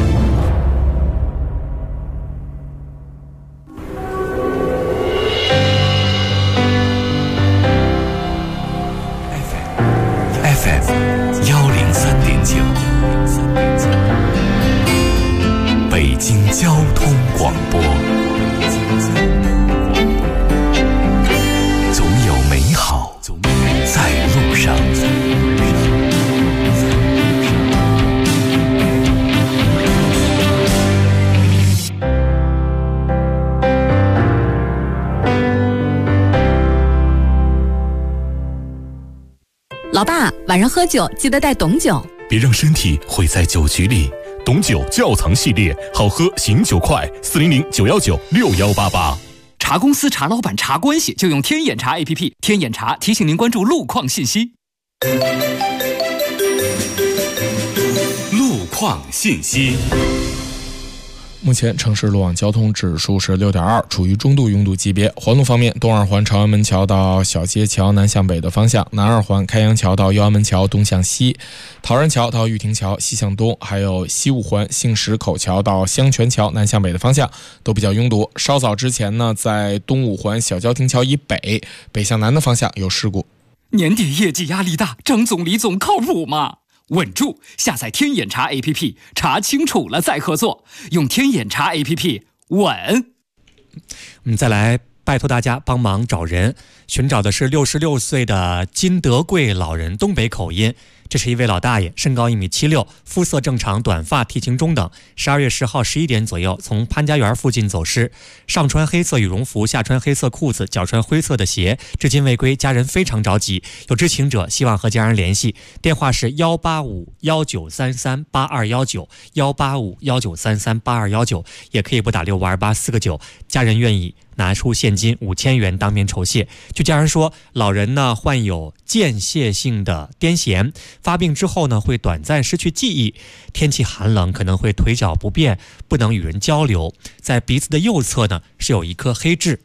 FM 103.9，北京交通广播。总有美好在路上。 老爸，晚上喝酒记得带董酒， 别让身体毁在酒局里。董酒窖藏系列，好喝醒酒快，400-919-6188。 茶公司、茶老板、茶关系，就用天眼茶 APP。天眼茶提醒您关注路况信息。 路况信息。 目前城市路网交通指数是6.2，处于中度拥堵级别。环路方面，东二环朝阳门桥到小街桥南向北的方向，南二环开阳桥到右安门桥东向西，陶然桥到玉亭桥西向东，还有西五环杏石口桥到香泉桥南向北的方向都比较拥堵。稍早之前呢，在东五环小交亭桥以北北向南的方向有事故。 年底业绩压力大，张总李总靠谱吗？稳住！下载天眼查 APP， 查清楚了再合作。用天眼查 APP， 稳。 我们再来拜托大家帮忙找人，寻找的是66岁的金德贵老人，东北口音。这是一位老大爷，身高1.76米，肤色正常，短发，体型中等。12月10号11点左右从潘家园附近走失，上穿黑色羽绒服，下穿黑色裤子，脚穿灰色的鞋，至今未归，家人非常着急。有知情者希望和家人联系，电话是185-1933-8219 185-1933-8219，也可以拨打6528-4个9。家人愿意拿出现金5000元当面酬谢。据家人说，老人呢患有间歇性的癫痫，发病之后呢会短暂失去记忆，天气寒冷可能会腿脚不便，不能与人交流。在鼻子的右侧呢是有一颗黑痣。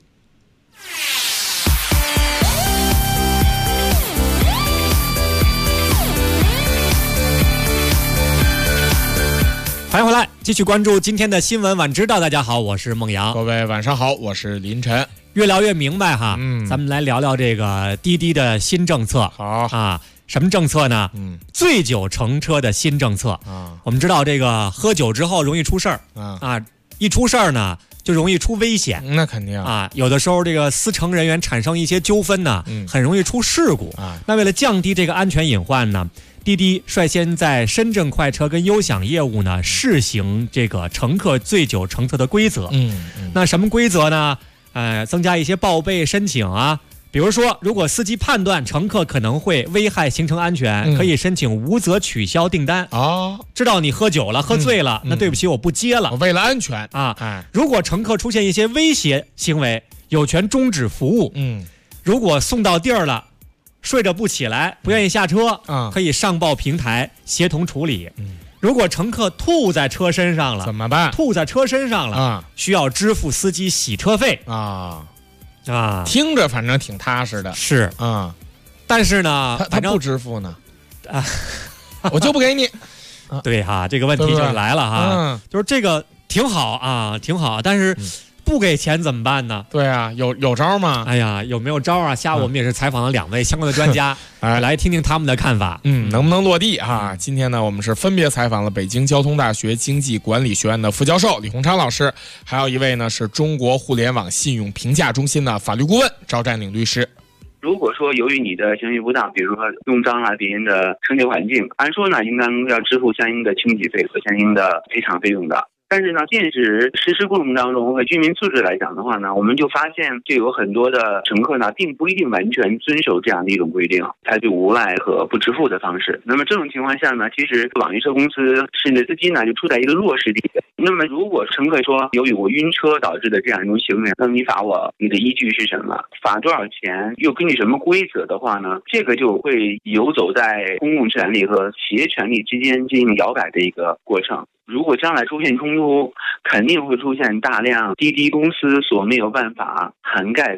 欢迎回来，继续关注今天的新闻晚知道。大家好，我是孟阳。 各位晚上好，我是林晨。 越聊越明白哈，咱们来聊聊这个滴滴的新政策。 好啊，什么政策呢？醉酒乘车的新政策。我们知道这个喝酒之后容易出事儿啊，一出事儿呢就容易出危险。 那肯定啊，有的时候这个司乘人员产生一些纠纷呢，很容易出事故。那为了降低这个安全隐患呢，滴滴率先在深圳快车跟优享业务呢试行这个乘客醉酒乘车的规则。那什么规则呢？增加一些报备申请啊，比如说如果司机判断乘客可能会危害行程安全，可以申请无责取消订单。知道你喝酒了，喝醉了，那对不起，我不接了。 为了安全啊，如果乘客出现一些威胁行为，有权终止服务。如果送到地儿了，睡着不起来，不愿意下车，可以上报平台协同处理。如果乘客吐在车身上了， 怎么办？ 吐在车身上了，需要支付司机洗车费。 听着反正挺踏实的。 是但是呢， 他不支付呢，我就不给你。 对哈，这个问题就来了哈，就是这个挺好啊，挺好，但是不给钱怎么办呢？ 对啊，有招吗？ 哎呀，有没有招啊？下午我们也是采访了2位相关的专家，来听听他们的看法。 能不能落地啊？今天呢，我们是分别采访了北京交通大学经济管理学院的副教授李洪昌老师，还有一位呢是中国互联网信用评价中心的法律顾问赵占领律师。 如果说由于你的行为不当，比如说弄脏了别人的生态环境，按说呢应当要支付相应的清洗费和相应的赔偿费用的。但是呢，现实实施过程当中和居民素质来讲的话呢，我们就发现就有很多的乘客呢，并不一定完全遵守这样的一种规定，采取无赖和不支付的方式。那么这种情况下呢，其实网约车公司甚至司机呢，就处在一个弱势地位。那么如果乘客说由于我晕车导致的这样一种行为，那么你罚我，你的依据是什么？罚多少钱？又根据什么规则的话呢？这个就会游走在公共权利和企业权利之间进行摇摆的一个过程。如果将来出现冲突，肯定会出现大量滴滴公司所没有办法涵盖的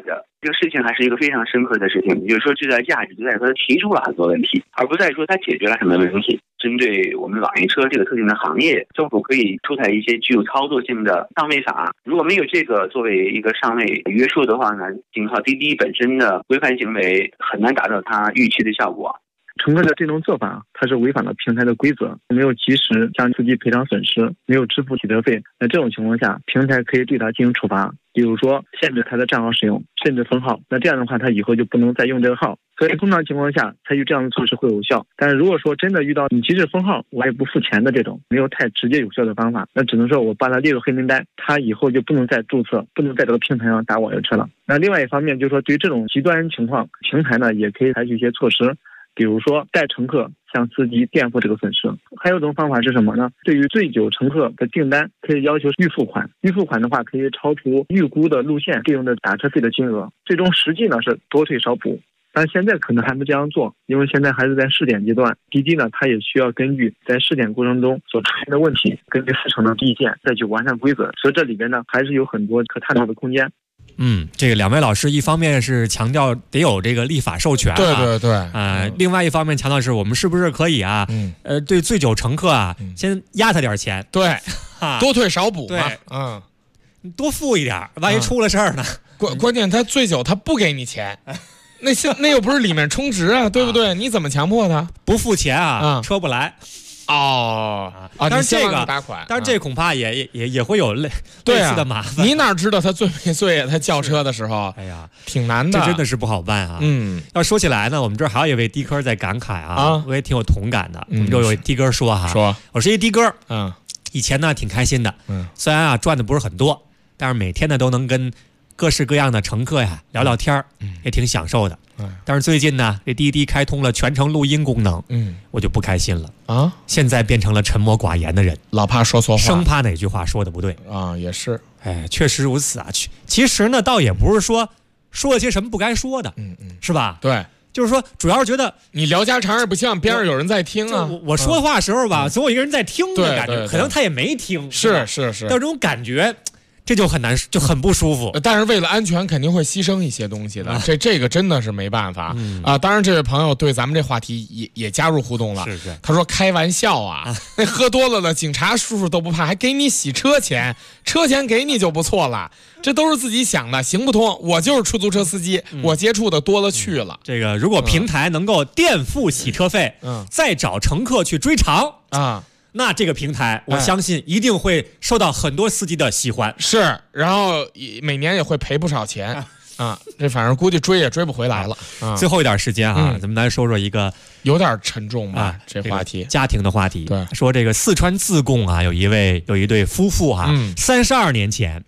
这个事情还是一个非常深刻的事情，也就是说，最大的价值就在于他提出了很多问题，而不在于说他解决了什么问题。针对我们网约车这个特定的行业，政府可以出台一些具有操作性的上位法。如果没有这个作为一个上位约束的话呢，仅靠滴滴本身的规范行为很难达到它预期的效果。 乘客的这种做法，它是违反了平台的规则，没有及时向司机赔偿损失，没有支付洗车费。那这种情况下，平台可以对他进行处罚，比如说限制他的账号使用，甚至封号。那这样的话，他以后就不能再用这个号。所以通常情况下，采取这样的措施会有效。但是如果说真的遇到你即使封号，我也不付钱的这种没有太直接有效的方法，那只能说我把他列入黑名单，他以后就不能再注册，不能在这个平台上打网约车了。那另外一方面就是说，对于这种极端情况，平台呢也可以采取一些措施。比如说带乘客向司机垫付这个损失。还有一种方法是什么呢？对于醉酒乘客的订单可以要求预付款，预付款的话可以超出预估的路线费用的打车费的金额，最终实际呢是多退少补。但现在可能还没这样做，因为现在还是在试点阶段。滴滴呢，它也需要根据在试点过程中所出现的问题，根据市场的意见再去完善规则。所以这里边呢，还是有很多可探讨的空间。 这个两位老师一方面是强调得有这个立法授权， 对， 另外一方面强调是我们是不是可以啊，对醉酒乘客啊，先压他点钱， 对，多退少补嘛， 对，多付一点，万一出了事儿呢？ 关键他醉酒他不给你钱，那又不是里面充值啊，对不对？你怎么强迫他不付钱啊？车不来。但是这个，但是这恐怕也会有类似的麻烦。 你哪知道他醉没醉啊？他叫车的时候， 哎呀， 挺难的， 这真的是不好办啊。要说起来呢，我们这儿还有一位的哥在感慨啊，我也挺有同感的。我们这有位的哥说哈，我是一的哥，以前呢挺开心的，虽然啊赚的不是很多，但是每天呢都能跟各式各样的乘客呀聊聊天，也挺享受的。但是最近呢，这滴滴开通了全程录音功能，我就不开心了啊！现在变成了沉默寡言的人， 老怕说错话， 生怕哪句话说的不对啊！也是， 确实如此啊。其实呢，倒也不是说了些什么不该说的，是吧？ 对， 就是说，主要是觉得你聊家常也不希望边上有人在听啊。 我说的话的时候吧，总有一个人在听的感觉，可能他也没听， 是， 但这种感觉。这就很难，就很不舒服。 但是为了安全，肯定会牺牲一些东西的。这个真的是没办法啊！当然，这位朋友对咱们这话题也加入互动了。 是， 他说开玩笑啊，那喝多了的警察叔叔都不怕，还给你洗车钱，车钱给你就不错了。这都是自己想的，行不通。我就是出租车司机，我接触的多了去了。 这个如果平台能够垫付洗车费，再找乘客去追偿啊。那这个平台，我相信一定会受到很多司机的喜欢。 是，然后每年也会赔不少钱啊。这反正估计追也追不回来了。 最后一点时间啊，咱们来说说一个有点沉重吧，这话题， 家庭的话题。 对， 说这个四川自贡啊，有一对夫妇啊，32年前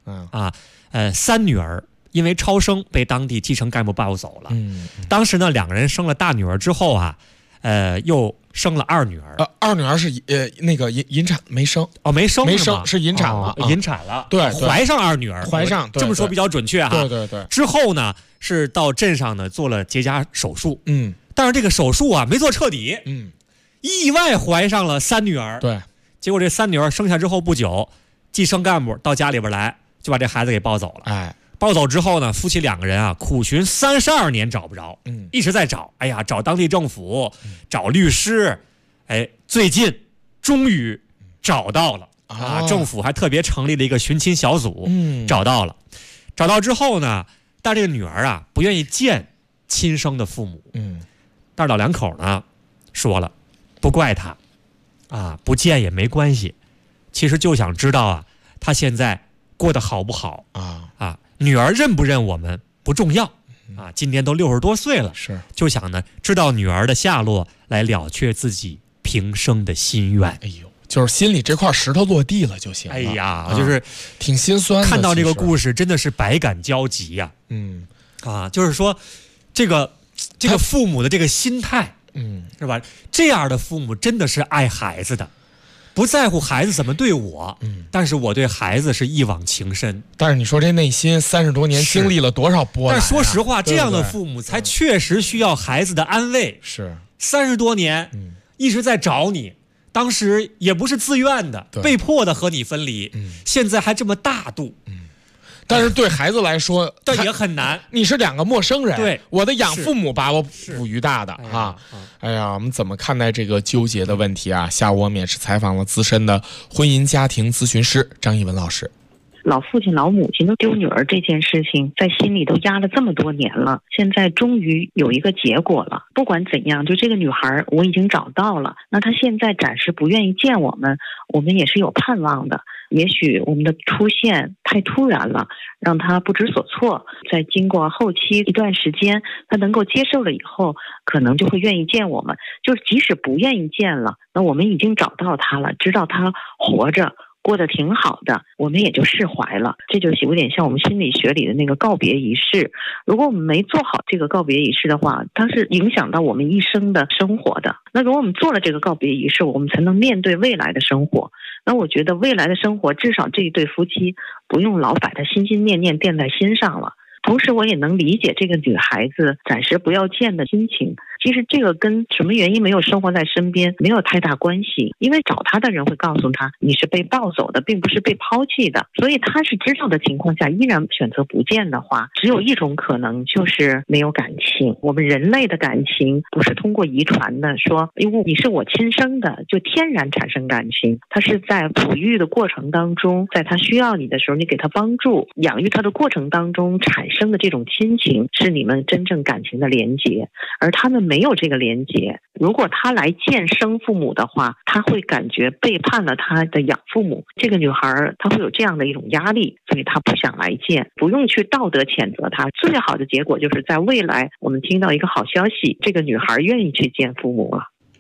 3女儿因为超生被当地基层干部抱走了。当时呢，两个人生了大女儿之后啊，又生了二女儿。 二女儿是那个引产没生没生是引产了， 引产了。 对， 怀上二女儿， 怀上这么说比较准确哈。 对。 之后呢，是到镇上呢做了结扎手术。但是这个手术啊没做彻底。意外怀上了3女儿。 对， 结果这3女儿生下之后不久，计生干部到家里边来，就把这孩子给抱走了。抱走之后呢，夫妻两个人啊苦寻32年找不着，一直在找，找当地政府，找律师，最近终于找到了啊！政府还特别成立了一个寻亲小组，找到了。找到之后呢，但这个女儿啊不愿意见亲生的父母，但是老两口呢说了，不怪他，不见也没关系，其实就想知道啊，他现在过得好不好女儿认不认我们不重要今年都60多岁了， 是就想呢知道女儿的下落，来了却自己平生的心愿。 就是心里这块石头落地了就行了。 就是挺心酸的。 看到这个故事真的是百感交集呀。就是说这个父母的这个心态，是吧？这样的父母真的是爱孩子的。不在乎孩子怎么对我，但是我对孩子是一往情深。 但是你说这内心30多年经历了多少波澜？ 但说实话，这样的父母才确实需要孩子的安慰。 是 30多年，一直在找你，当时也不是自愿的，被迫的和你分离，现在还这么大度。 但是对孩子来说， 这也很难。 你是两个陌生人， 对， 我的养父母把我哺育大的啊。哎呀，我们怎么看待这个纠结的问题啊？下午我们也是采访了资深的婚姻家庭咨询师张艺文老师。 老父亲老母亲都丢女儿这件事情在心里都压了这么多年了，现在终于有一个结果了。不管怎样，就这个女孩我已经找到了，那她现在暂时不愿意见我们也是有盼望的。也许我们的出现太突然了，让她不知所措，在经过后期一段时间她能够接受了以后，可能就会愿意见我们。就是即使不愿意见了，那我们已经找到她了，知道她活着过得挺好的，我们也就释怀了。这就有点像我们心理学里的那个告别仪式，如果我们没做好这个告别仪式的话，它是影响到我们一生的生活的。那如果我们做了这个告别仪式，我们才能面对未来的生活。那我觉得未来的生活至少这一对夫妻不用老把它心心念念惦在心上了。同时我也能理解这个女孩子暂时不要见的心情，其实这个跟什么原因没有生活在身边没有太大关系，因为找她的人会告诉她你是被抱走的，并不是被抛弃的，所以她是知道的情况下依然选择不见的话，只有一种可能，就是没有感情。我们人类的感情不是通过遗传的，说因为你是我亲生的就天然产生感情，它是在哺育的过程当中，在他需要你的时候你给他帮助，养育他的过程当中产生的这种亲情是你们真正感情的连结，而他们没有这个连结。如果他来见生父母的话，他会感觉背叛了他的养父母，这个女孩她会有这样的一种压力，所以她不想来见。不用去道德谴责她，最好的结果就是在未来我们听到一个好消息，这个女孩愿意去见父母了。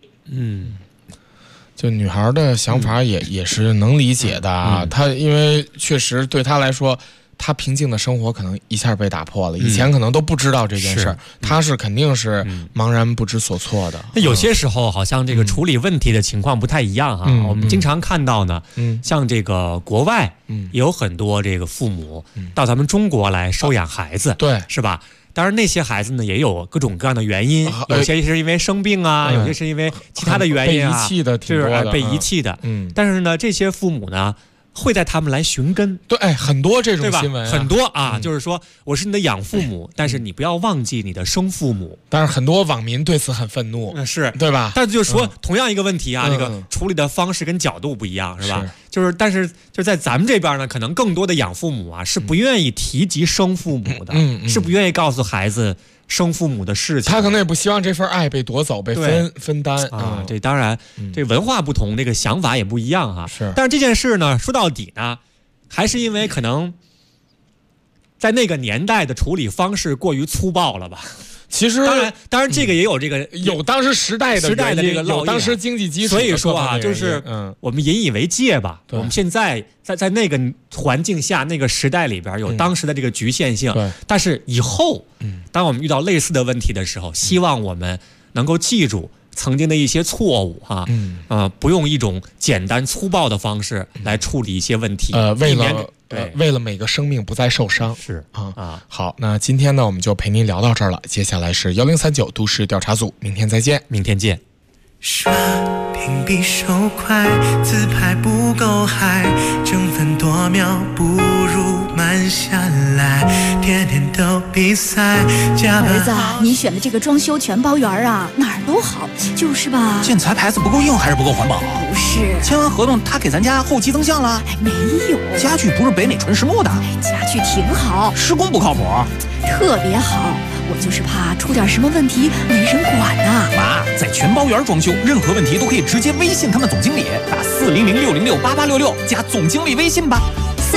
就女孩的想法也是能理解的啊。她因为确实对她来说，他平静的生活可能一下被打破了，以前可能都不知道这件事，他是肯定是茫然不知所措的。 那有些时候好像这个处理问题的情况不太一样哈。我们经常看到呢，像这个国外也有很多这个父母到咱们中国来收养孩子， 对， 是吧？当然那些孩子呢也有各种各样的原因，有些是因为生病啊，有些是因为其他的原因啊， 被遗弃的挺多的， 就是被遗弃的。但是呢，这些父母呢会带他们来寻根， 对，很多这种新闻， 很多啊，就是说我是你的养父母，但是你不要忘记你的生父母。 但是很多网民对此很愤怒， 是对吧？ 但是就是说，同样一个问题啊，这个处理的方式跟角度不一样，是吧？但是就在咱们这边呢，可能更多的养父母啊是不愿意提及生父母的，是不愿意告诉孩子生父母的事情， 他可能也不希望这份爱被夺走、被分担啊。这当然，这文化不同，这个想法也不一样哈。 是， 但是这件事呢，说到底呢，还是因为可能在那个年代的处理方式过于粗暴了吧。 其实当然这个也有这个有当时时代的这个有当时经济基础， 所以说啊，就是我们引以为戒吧。我们现在在那个环境下、那个时代里边有当时的这个局限性，但是以后当我们遇到类似的问题的时候，希望我们能够记住曾经的一些错误哈，不用一种简单粗暴的方式来处理一些问题， 为了每个生命不再受伤。 是啊。 好，那今天呢我们就陪您聊到这儿了，接下来是1039都市调查组，明天再见。 明天见。 刷屏比手快，自拍不够嗨，争分夺秒不如慢下来，天天都比赛。 儿子，你选的这个装修全包圆啊，哪儿都好，就是吧？ 建材牌子不够硬还是不够环保？ 不是， 签完合同他给咱家后期增项了？ 没有。 家具不是北美纯实木的？ 家具挺好， 施工不靠谱， 特别好。我就是怕出点什么问题没人管呐。 妈，在全包圆装修，任何问题都可以直接微信他们总经理，打400-606-8866加总经理微信吧。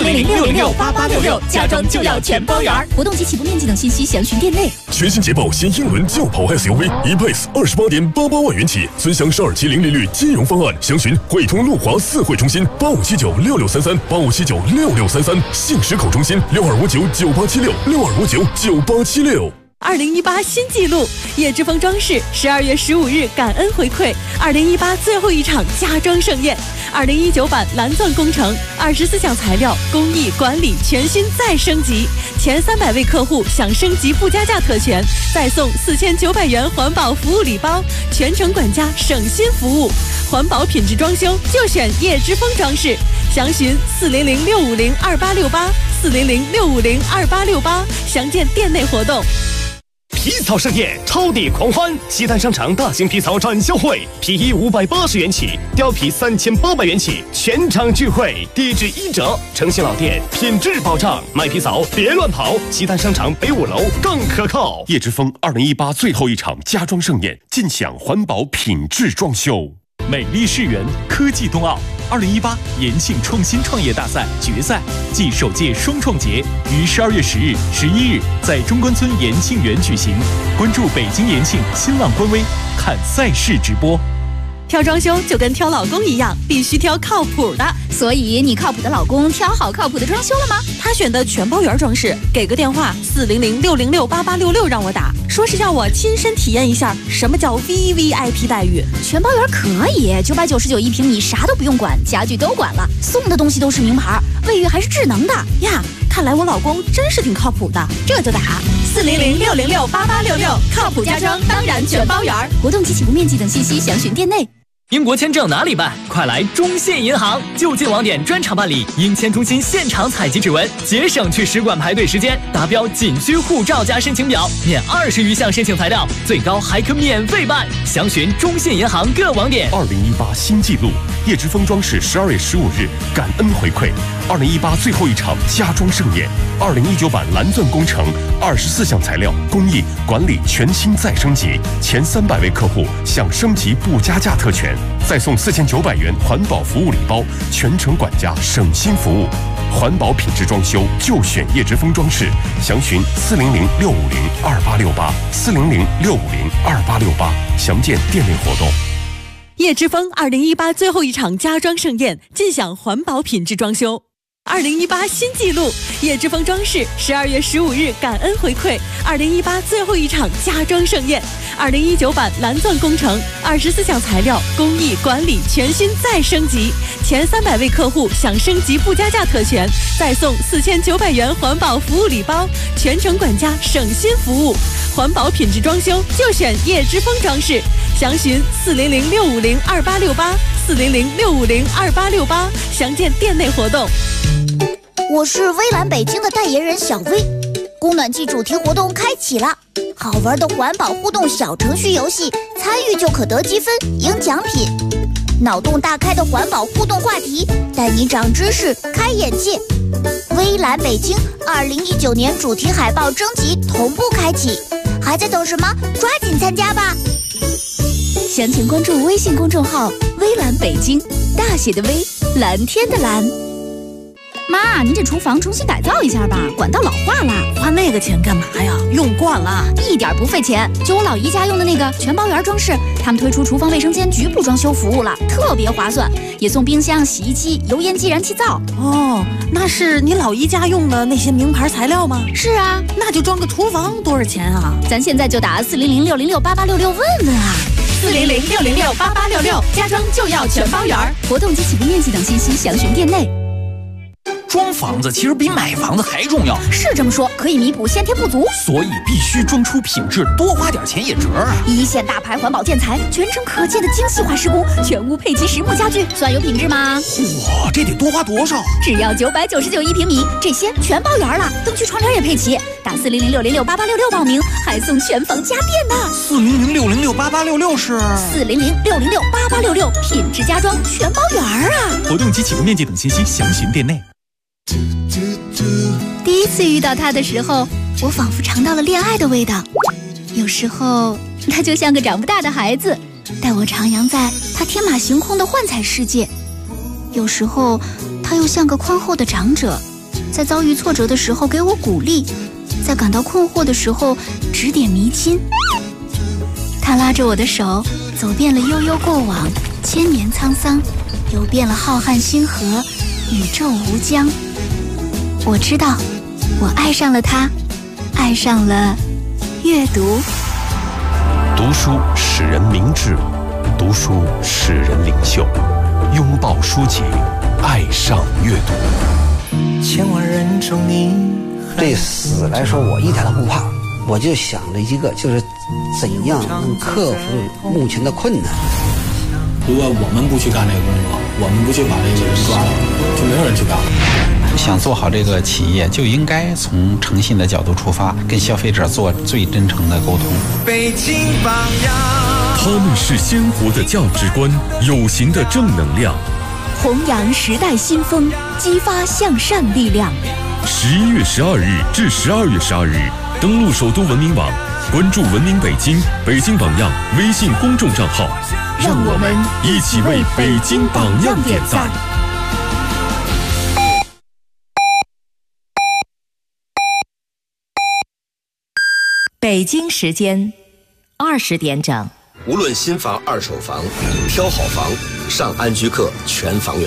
400-606-8866，家装就要全包圆。活动及起步面积等信息详询店内。 全新捷豹新英伦轿跑 SUV ePace28.88万元起，尊享12期零利率金融方案，详询汇通路华4汇中心85796633，85796633，信实口中心62599876，62599876。 2018新纪录，叶之峰装饰12月15日感恩回馈2018最后一场家装盛宴，2019版蓝钻工程24项材料工艺管理全新再升级，前300位客户享升级附加价特权，再送4900元环保服务礼包，全程管家省心服务，环保品质装修就选叶之峰装饰，详询400-650-2868 400-650-2868，详见店内活动。 皮草盛宴，超跌狂欢！西单商场大型皮草展销会，皮衣580元起，貂皮3800元起，全场聚会，低至1折。诚信老店，品质保障，买皮草别乱跑。西单商场北5楼更可靠。 叶之峰2018最后一场家装盛宴，尽享环保品质装修。 美丽世园科技冬奥2018延庆创新创业大赛决赛暨首届双创节于12月10日、11日在中关村延庆园举行。关注北京延庆新浪官微，看赛事直播。 挑装修就跟挑老公一样，必须挑靠谱的。 所以你靠谱的老公挑好靠谱的装修了吗？ 他选的全包圆装饰，给个电话400-606-8866让我打，说是要我亲身体验一下什么叫 VVIP 待遇。 全包圆可以，999一平米，啥都不用管，家具都管了，送的东西都是名牌，卫浴还是智能的呀。看来我老公真是挺靠谱的，这就打400-606-8866，靠谱家装当然全包圆。 活动及起步面积等信息详询店内。 英国签证哪里办？快来中信银行，就近网点专场办理，英签中心现场采集指纹，节省去使馆排队时间。达标仅需护照加申请表，免20余项申请材料，最高还可免费办。详询中信银行各网点。 2018新纪录，叶之峰装饰12月15日感恩回馈2018最后一场家装盛宴，2019版蓝钻工程24项材料工艺管理全新再升级，前300位客户享升级不加价特权，再送4900元环保服务礼包，全程管家省心服务。环保品质装修就选叶之峰装饰，详询400-650-2868 400-650-2868，详见店内活动。 叶之峰2018最后一场家装盛宴，尽享环保品质装修。2018新纪录，叶之峰装饰12月15日感恩回馈2018最后一场家装盛宴，2019版蓝钻工程24项材料工艺管理全新再升级，前300位客户享升级不加价特权，再送4900元环保服务礼包，全程管家省心服务。环保品质装修就选叶之峰装饰，详询400-650-2868 400-650-2868，详见店内活动。 我是微蓝北京的代言人小薇，供暖季主题活动开启了，好玩的环保互动小程序游戏，参与就可得积分赢奖品，脑洞大开的环保互动话题，带你长知识开眼界。微蓝北京2019年主题海报征集同步开启，还在等什么？抓紧参加吧！详情关注微信公众号微蓝北京，大写的微，蓝天的蓝。妈，您这厨房重新改造一下吧，管道老化了。 花那个钱干嘛呀？用惯了， 一点不费钱。就我老姨家用的那个全包圆装饰，他们推出厨房卫生间局部装修服务了，特别划算，也送冰箱、洗衣机、油烟机、燃气灶。 哦，那是你老姨家用的那些名牌材料吗？ 是啊， 那就装个厨房多少钱啊？ 咱现在就打400-606-8866问问啊。 400-606-8866，家装就要全包圆。 活动及起步面积等信息详询店内。 装房子其实比买房子还重要， 是这么说，可以弥补先天不足， 所以必须装出品质，多花点钱也值啊！ 一线大牌环保建材，全程可见的精细化施工，全屋配齐实木家具，算有品质吗？ 哇，这得多花多少？ 只要999一平米，这些全包圆了，灯区窗帘也配齐。打400-606-8866报名，还送全房家电呢。 400-606-8866是 400-606-8866，品质家装全包圆啊！ 活动及起步面积等信息详询店内。 第一次遇到他的时候，我仿佛尝到了恋爱的味道。有时候他就像个长不大的孩子，带我徜徉在他天马行空的幻彩世界；有时候他又像个宽厚的长者，在遭遇挫折的时候给我鼓励，在感到困惑的时候指点迷津。他拉着我的手，走遍了悠悠过往，千年沧桑，游遍了浩瀚星河，宇宙无疆。我知道，我爱上了他，爱上了阅读。 读书使人明智，读书使人领袖。拥抱书籍，爱上阅读。 千万人中你，对死来说我一点都不怕，我就想着一个，就是怎样能克服目前的困难。 如果我们不去干这个工作，我们不去把这个人抓了，就没有人去干了。 想做好这个企业，就应该从诚信的角度出发，跟消费者做最真诚的沟通。 北京榜样， 他们是鲜活的价值观，有形的正能量， 弘扬时代新风，激发向善力量。 11月12日至12月12日，登录首都文明网，关注文明北京、北京榜样微信公众账号， 让我们一起为北京榜样点赞。 北京时间20点整。 无论新房、二手房，挑好房，上安居客全房源。